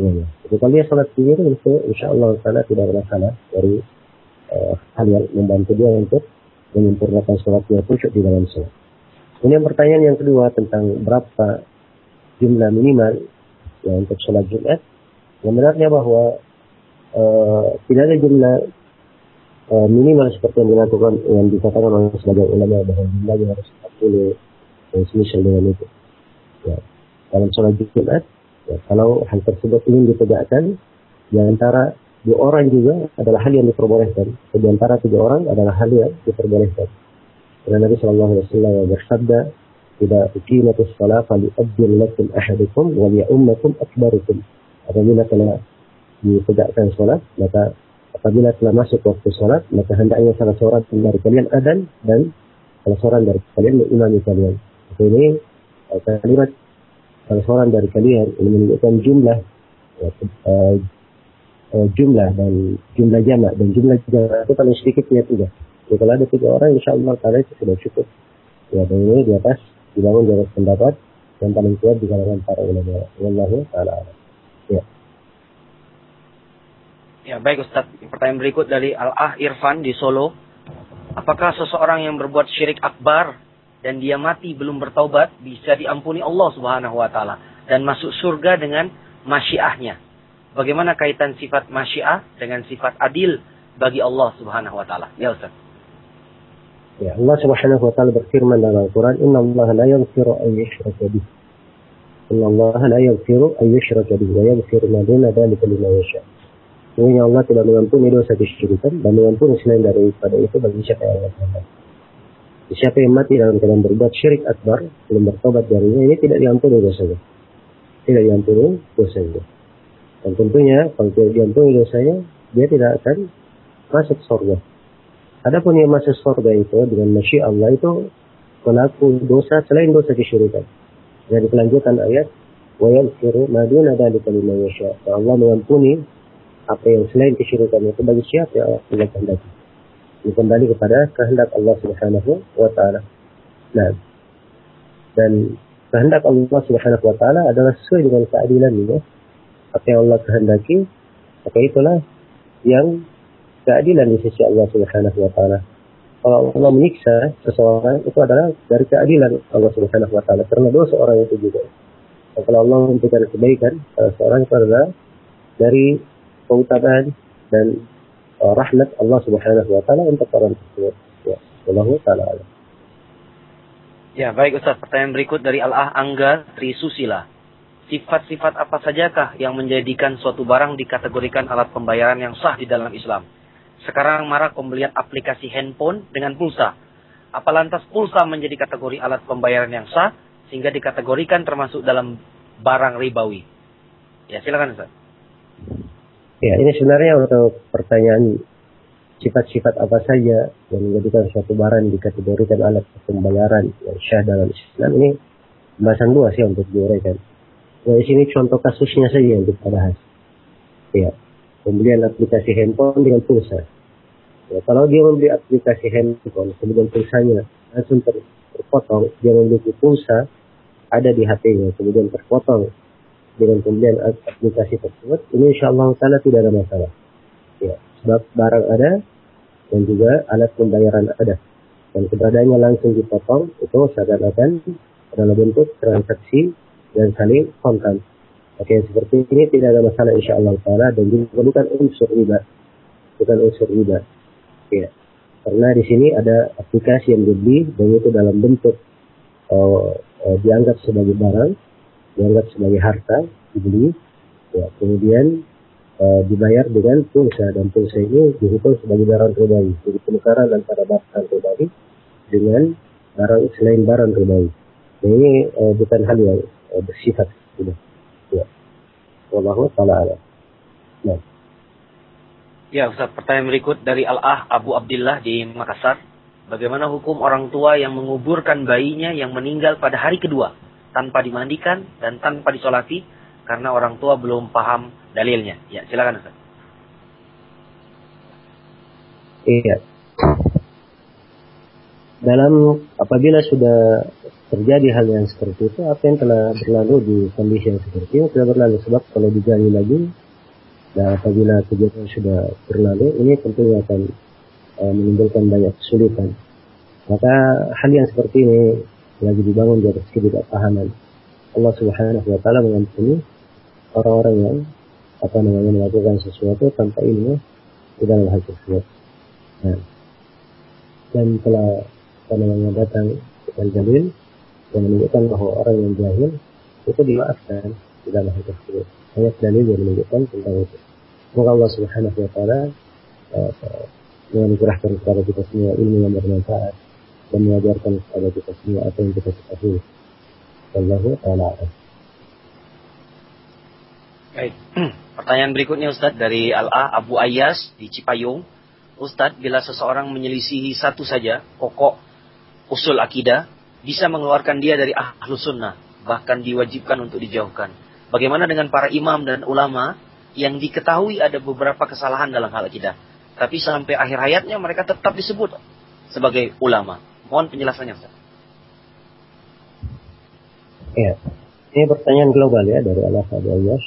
Jadi kalau dia sholat sendiri, itu insya Allah taala tidak ada masalah dari uh, hal yang membantu dia untuk menyempurnakan sholatnya khusyuk di dalam sholat. Kemudian pertanyaan yang kedua tentang berapa jumlah minimal ya, untuk sholat Jumat. Yang benarnya bahwa uh, tidak ada jumlah uh, minimal seperti yang dilakukan yang dikatakan oleh sebagian ulama bahwa jumlahnya harus empat puluh dan semisal dengan itu. Ya. Dalam sholat Jumat, ya, kalau hal tersebut ingin ditegakkan, di antara dua orang juga adalah hal yang diperbolehkan. Di antara tiga orang adalah hal yang diperbolehkan. Karena Nabi Shallallahu Alaihi Wasallam bersabda, "Jika uqimatus shalah falyu'addin lakum ahadukum wa liya'ummakum akbarukum." Apabila telah ditegakkan sholat, maka apabila telah masuk waktu sholat, maka hendaknya salah seorang dari kalian adzan dan salah seorang dari kalian mengimami kalian. Ini kalimat salah seorang dari kalian ini menunjukkan jumlah ya, uh, uh, jumlah dan jumlah jamak, dan jumlah jamak itu paling sedikitnya tiga. Jadi kalau ada tiga orang, insya Allah taala itu sudah cukup. Ya, dan ini di atas dibangun dari pendapat yang paling kuat di kalangan para ulama. Wallahu taala. Ya. Ya, baik Ustaz. Pertanyaan berikut dari Al-Ah Irfan di Solo. Apakah seseorang yang berbuat syirik akbar dan dia mati belum bertaubat bisa diampuni Allah Subhanahu wa taala dan masuk surga dengan masyiahnya? Bagaimana kaitan sifat masyiah dengan sifat adil bagi Allah Subhanahu wa taala? Ya Ustaz. Ya, Allah Subhanahu wa taala berfirman dalam Al-Qur'an, "Inna Allah la yaghfiru an yushraka bih. Inna Allah la yaghfiru an yushraka bih wa yaghfiru ma duna dzalika liman yasha." Sesungguhnya Allah tidak mengampuni dosa kesyirikan dan mengampuni selain daripada itu bagi siapa yang Allah kehendaki. Siapa yang mati dalam keadaan berbuat syirik akbar, belum bertobat darinya, ini tidak diampuni dosanya. Tidak diampuni dosanya. Dan tentunya kalau tidak diampuni dosanya, dia tidak akan masuk surga. Adapun yang masuk surga itu dengan masyiah Allah itu pelaku dosa selain dosa kesyirikan. Jadi kelanjutan ayat, wa yaghfiru ma duna dzalika liman yasha. Allah mengampuni apa yang selain kesyirikan itu bagi siapa yang Allah kehendaki. Kembali kepada kehendak Allah Subhanahu wa taala. Nah, dan kehendak Allah Subhanahu wa taala adalah sesuai dengan keadilannya. Apa yang Allah kehendaki, maka itulah yang keadilan di sisi Allah Subhanahu wa taala. Kalau Allah menyiksa seseorang, itu adalah dari keadilan Allah Subhanahu wa taala karena dosa orang itu juga. Dan kalau Allah memberikan kebaikan, seseorang itu adalah dari keutamaan dan uh, rahmat Allah Subhanahu wa taala untuk orang tersebut. Ya, wallahu taala. Ya, baik Ustaz. Pertanyaan berikut dari Al-Ah Angga Trisusila. Sifat-sifat apa sajakah yang menjadikan suatu barang dikategorikan alat pembayaran yang sah di dalam Islam? Sekarang marak pembelian aplikasi handphone dengan pulsa. Apa lantas pulsa menjadi kategori alat pembayaran yang sah sehingga dikategorikan termasuk dalam barang ribawi? Ya, silakan Ustaz. Ya, ini sebenarnya untuk pertanyaan sifat-sifat apa saja yang menjadikan suatu barang dikategorikan alat pembayaran yang syah dalam Islam, ini pembahasan luas ya untuk diuraikan. Nah, di sini contoh kasusnya saja yang kita bahas. Ya, pembelian aplikasi handphone dengan pulsa. Ya, kalau dia membeli aplikasi handphone kemudian pulsanya langsung ter- terpotong, dia memiliki pulsa ada di H P-nya kemudian terpotong dengan pembelian aplikasi tersebut, ini insyaAllah ta'ala tidak ada masalah. Ya, sebab barang ada dan juga alat pembayaran ada. Dan keberadaannya langsung dipotong, itu seakan-akan adalah bentuk transaksi dan saling kontan. Oke, seperti ini tidak ada masalah insyaAllah ta'ala dan juga bukan unsur riba. Bukan unsur riba. Ya, karena di sini ada aplikasi yang dibeli dan itu dalam bentuk uh, uh, dianggap sebagai barang, dianggap sebagai harta dibeli, ya, kemudian uh, dibayar dengan pulsa dan pulsa ini dihitung sebagai barang ribawi. Jadi penukaran antara barang ribawi dengan barang selain barang ribawi. Nah, ini uh, bukan hal yang uh, bersifat sudah. Ya, wallahu taala. Nah. Ya Ustaz, pertanyaan berikut dari Al-Ah Abu Abdillah di Makassar. Bagaimana hukum orang tua yang menguburkan bayinya yang meninggal pada hari kedua tanpa dimandikan dan tanpa disolati karena orang tua belum paham dalilnya? Ya, silakan Ustaz. Iya. Dalam apabila sudah terjadi hal yang seperti itu, apa yang telah berlalu di kondisi yang seperti itu sudah berlalu, sebab kalau digali lagi Nah, apabila kejadian sudah berlalu, ini tentunya akan uh, menimbulkan banyak kesulitan. Maka hal yang seperti ini lagi dibangun di atas ketidakpahaman. Allah Subhanahu wa taala mengampuni orang-orang yang apa namanya melakukan sesuatu tanpa ilmu di dalam hal tersebut. Nah, dan telah apa namanya datang dalil yang menunjukkan bahwa orang yang jahil itu dimaafkan di dalam hal tersebut. Banyak dalil yang menunjukkan tentang itu. Semoga Allah Subhanahu wa taala uh, menganugerahkan kepada kita semua ilmu yang bermanfaat dan mengajarkan kepada kita semua apa yang kita ketahui. Wallahu ta'ala. Baik. Pertanyaan berikutnya Ustaz dari Al-A Abu Ayyas di Cipayung. Ustaz, bila seseorang menyelisihi satu saja pokok usul akidah, bisa mengeluarkan dia dari ahlus sunnah, bahkan diwajibkan untuk dijauhkan. Bagaimana dengan para imam dan ulama yang diketahui ada beberapa kesalahan dalam hal akidah, tapi sampai akhir hayatnya mereka tetap disebut sebagai ulama? Mohon penjelasannya Ustaz. Ya, ini pertanyaan global ya dari Al-A Abu Ayyas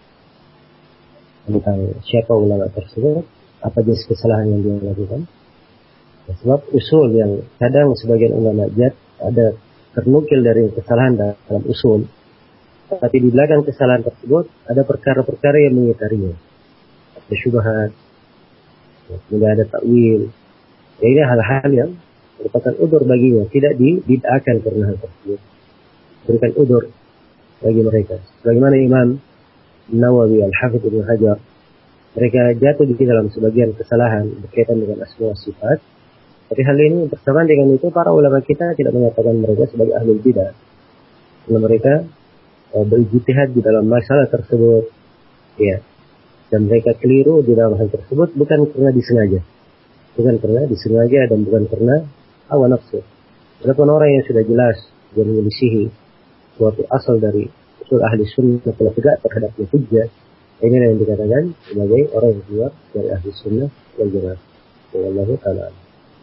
tentang siapa ulama tersebut, apa jenis kesalahan yang dia lakukan. Ya, sebab usul yang kadang sebagian ulama jad ada ternukil dari kesalahan dalam usul, tapi di belakang kesalahan tersebut ada perkara-perkara yang mengitarinya, ada syubhat, ya, kemudian ada takwil. Ya, ini hal-hal yang merupakan udur baginya, tidak dibid'ahkan karena hal tersebut, berikan udur bagi mereka. Bagaimana Imam Nawawi, Al-Hafidh Ibnu Hajar, mereka jatuh di dalam sebagian kesalahan berkaitan dengan asma wa sifat. Tapi hal ini bersamaan dengan itu para ulama kita tidak mengatakan mereka sebagai ahlul bidah, karena mereka e, berijtihad di dalam masalah tersebut, ya, dan mereka keliru di dalam hal tersebut bukan karena disengaja, bukan karena disengaja dan bukan karena hawa nafsu. Adapun orang yang sudah jelas dia menyelisihi suatu asal dari usul ahli sunnah telah tegak terhadapnya hujjah, ini yang dikatakan sebagai orang yang keluar dari ahli sunnah wal jamaah. Wallahu ta'ala.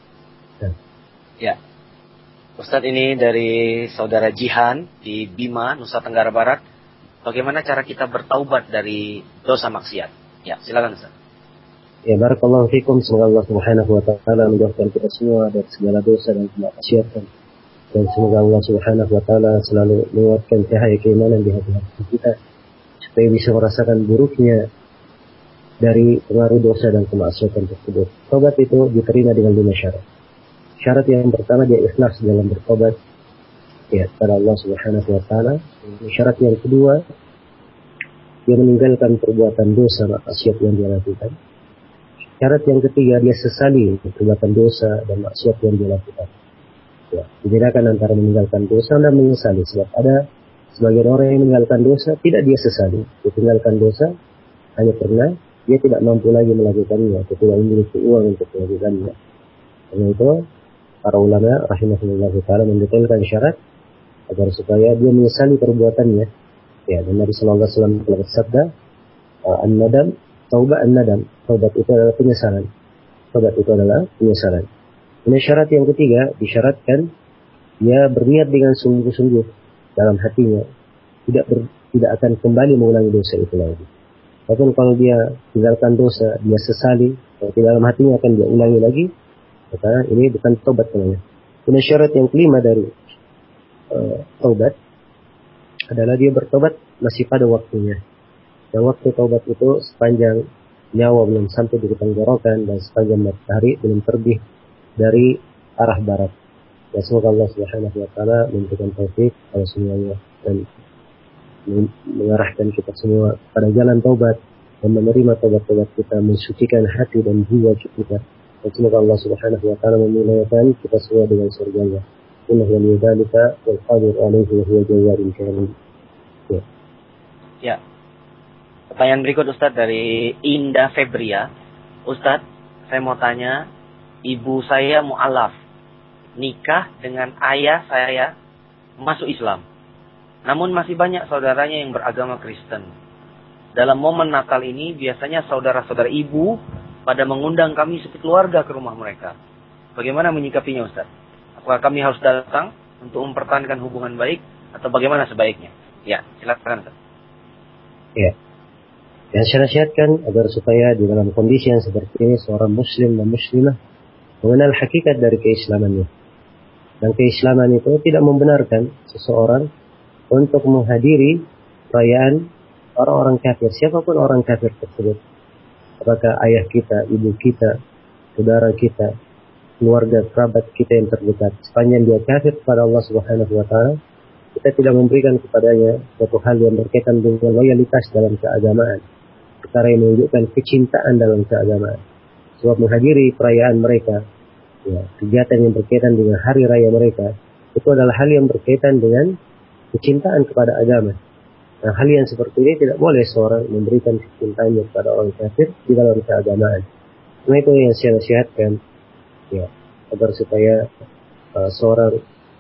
Ya, Ustadz, ini dari saudara Jihan di Bima, Nusa Tenggara Barat. Bagaimana cara kita bertaubat dari dosa maksiat? Ya, silakan Ustadz. Ya, barakallahu fikum. Semoga Allah Subhanahu wa taala menjauhkan kita semua dari segala dosa dan kemaksiatan. Dan semoga Allah Subhanahu wa taala selalu menguatkan cahaya keimanan di hati-hati kita supaya bisa merasakan buruknya dari pengaruh dosa dan kemaksiatan tersebut. Taubat itu diterima dengan lima syarat. Syarat yang pertama dia ikhlas dalam bertobat ya kepada Allah Subhanahu wa taala. Syarat yang kedua dia meninggalkan perbuatan dosa maksiat yang dia lakukan. Syarat yang ketiga dia sesali perbuatan dosa dan maksiat yang dia lakukan. Ya, dibedakan antara meninggalkan dosa dan menyesali. Sebab ada sebagian orang yang meninggalkan dosa tidak dia sesali. Dia tinggalkan dosa hanya karena dia tidak mampu lagi melakukannya, atau tidak memiliki uang untuk melakukannya. Karena itu para ulama rahimahullah taala mendetailkan syarat agar supaya dia menyesali perbuatannya. Ya, dan Nabi sallallahu alaihi wasallam telah bersabda, "An-nadam, taubat an-nadam." Taubat itu adalah penyesalan. Taubat itu adalah penyesalan. Ini syarat yang ketiga, disyaratkan dia berniat dengan sungguh-sungguh dalam hatinya, tidak ber, tidak akan kembali mengulangi dosa itu lagi. Walaupun kalau dia tinggalkan dosa, dia sesali, kalau di dalam hatinya akan dia ulangi lagi, maka ini bukan taubat namanya. Kemudian syarat yang kelima dari uh, taubat adalah dia bertobat masih pada waktunya. Dan waktu taubat itu sepanjang nyawa belum sampai di tenggorokan dan sepanjang matahari belum terbit dari arah barat. Ya, semoga Allah Subhanahu wa taala memberikan taufik pada semuanya dan mengarahkan kita semua pada jalan taubat dan menerima taubat-taubat kita, mensucikan hati dan jiwa kita. Dan semoga Allah Subhanahu wa taala memuliakan kita semua dengan surganya. Innahu waliyyu dzalika wal qadir 'alaihi wa huwa jawwadul karim. Ya. Ya. Pertanyaan berikut Ustadz dari Indah Febria. Ustadz, saya mau tanya, ibu saya mu'alaf, nikah dengan ayah saya masuk Islam. Namun masih banyak saudaranya yang beragama Kristen. Dalam momen Natal ini biasanya saudara-saudara ibu pada mengundang kami sekeluarga ke rumah mereka. Bagaimana menyikapinya Ustaz? Apakah kami harus datang untuk mempertahankan hubungan baik atau bagaimana sebaiknya? Ya, silakan Ustaz. Ya. Yang saya nasihatkan agar supaya di dalam kondisi yang seperti ini seorang muslim dan muslimah mengenal hakikat dari keislamannya. Dan keislaman itu tidak membenarkan seseorang untuk menghadiri perayaan orang-orang kafir, siapapun orang kafir tersebut. Apakah ayah kita, ibu kita, saudara kita, keluarga, kerabat kita yang terdekat. Sepanjang dia kafir kepada Allah Subhanahu wa taala, kita tidak memberikan kepadanya suatu hal yang berkaitan dengan loyalitas dalam keagamaan. Perkara yang menunjukkan kecintaan dalam keagamaan. Sebab menghadiri perayaan mereka, ya, kegiatan yang berkaitan dengan hari raya mereka, itu adalah hal yang berkaitan dengan kecintaan kepada agama. Nah, hal yang seperti ini tidak boleh seorang memberikan kecintaannya kepada orang kafir di dalam keagamaan. Nah, itu yang saya nasihatkan, ya, agar supaya uh, seorang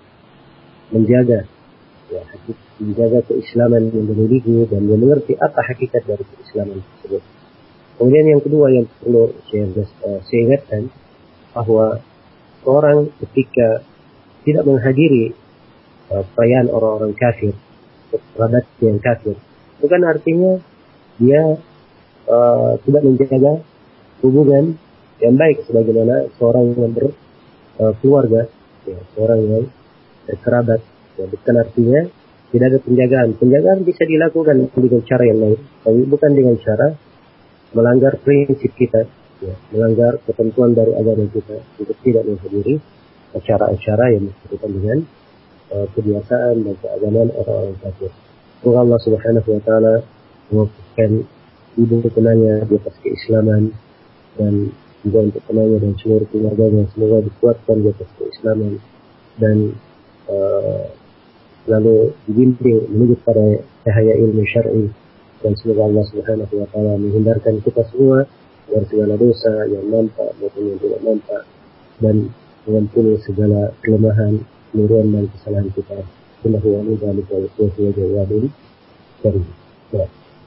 menjaga, ya, menjaga keislaman yang dimiliki dan mengerti apa hakikat dari keislaman tersebut. Kemudian yang kedua yang perlu saya, uh, saya ingatkan bahwa orang ketika tidak menghadiri uh, perayaan orang-orang kafir, kerabat yang kafir, bukan artinya dia uh, tidak menjaga hubungan yang baik sebagaimana seorang yang berkeluarga, uh, ya, seorang yang berkerabat. Ya, bukan artinya tidak ada penjagaan. Penjagaan bisa dilakukan dengan cara yang lain, tapi bukan dengan cara melanggar prinsip kita, ya, melanggar ketentuan dari agama kita untuk tidak menghadiri acara-acara yang berkaitan dengan uh, kebiasaan dan keagamaan orang-orang kafir. Semoga Allah Subhanahu wa taala mewafaqkan ibu tenanya di atas keislaman dan juga untuk tenanya dan seluruh keluarganya, semoga dikuatkan di atas keislaman dan uh, lalu dibimbing menuju pada cahaya ilmu syar'i, dan semoga Allah Subhanahu wa taala menghindarkan kita semua dari segala dosa yang nampak maupun yang tidak nampak, dan mengampuni segala kelemahan, keliruan dan kesalahan kita. Innahu waliyu dzalika wal jawadun karim. Ya.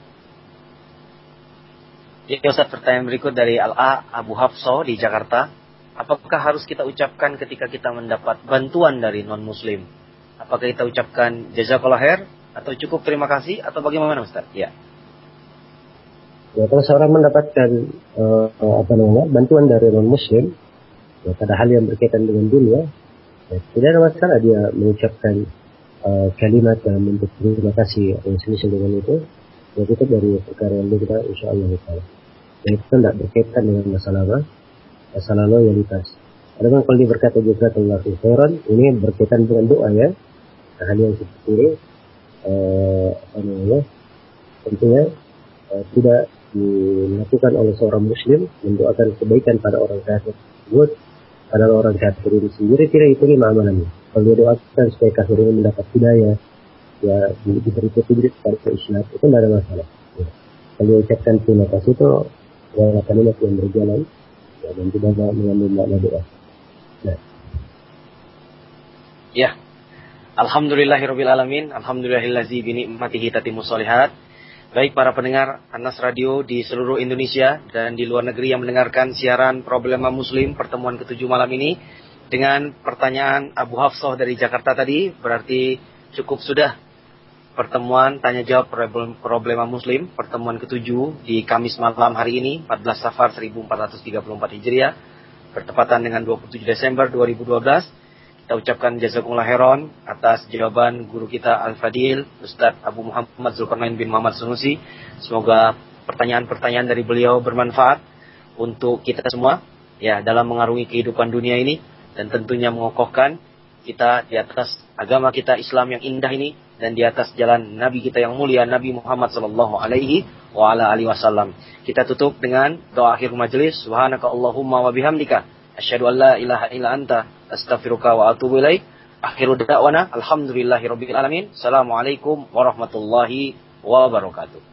Ya, Ustaz, pertanyaan berikut dari Al-A Abu Hafso di Jakarta. Apakah harus kita ucapkan ketika kita mendapat bantuan dari non-muslim? Apakah kita ucapkan jazakallah khair atau cukup terima kasih atau bagaimana, Ustaz? Ya. Ya, kalau seorang mendapatkan uh, apa namanya bantuan dari non-muslim, ya, pada hal yang berkaitan dengan dunia, ya, tidak ada masalah dia mengucapkan uh, kalimat dalam bentuk terima kasih atau semisal dengan itu. Ya, itu dari perkara yang kita insyaallah taala. Ya, itu tidak berkaitan dengan masalah apa? Masalah loyalitas. Adapun kalau dia berkata jazakallahu khairan, ini berkaitan dengan doa, ya. Nah, hal yang seperti ini uh, apa namanya tentunya uh, tidak dilakukan oleh seorang muslim mendoakan kebaikan pada orang kafir tersebut, padahal orang kafir ini sendiri tidak diterima amalannya. Kalau dia doakan supaya kafir ini mendapat hidayah, ya, diberi petunjuk pada Islam, itu tidak ada masalah. Ya. Kalau dia ucapkan terima kasih itu adalah kalimat yang berjalan, ya, dan tidak mengandung makna doa. Nah. Ya. Alhamdulillahirabbil alamin, alhamdulillahillazi bi ni'matihi tatimmus shalihat. Baik para pendengar Anas Radio di seluruh Indonesia dan di luar negeri yang mendengarkan siaran Problema Muslim pertemuan ketujuh malam ini, dengan pertanyaan Abu Hafsah dari Jakarta tadi, berarti cukup sudah pertemuan tanya jawab Problema Muslim pertemuan ketujuh di Kamis malam hari ini, empat belas Safar seribu empat ratus tiga puluh empat Hijriah, bertepatan dengan dua puluh tujuh Desember dua ribu dua belas. Kita ucapkan jazakumullah khairan atas jawaban guru kita Al-Fadil Ustaz Abu Muhammad Zulkarnain bin Muhammad Sunusi. Semoga pertanyaan-pertanyaan dari beliau bermanfaat untuk kita semua, ya, dalam mengarungi kehidupan dunia ini, dan tentunya mengokohkan kita di atas agama kita Islam yang indah ini, dan di atas jalan Nabi kita yang mulia Nabi Muhammad sallallahu alaihi wa ala alihi wasallam. Kita tutup dengan doa akhir majelis. Subhanaka Allahumma wa bihamdika asyhadu an la ilaha illa anta astaghfiruka wa atubu ilaik. Akhiru da'wana alhamdulillahirabbil alamin. Assalamualaikum warahmatullahi wabarakatuh.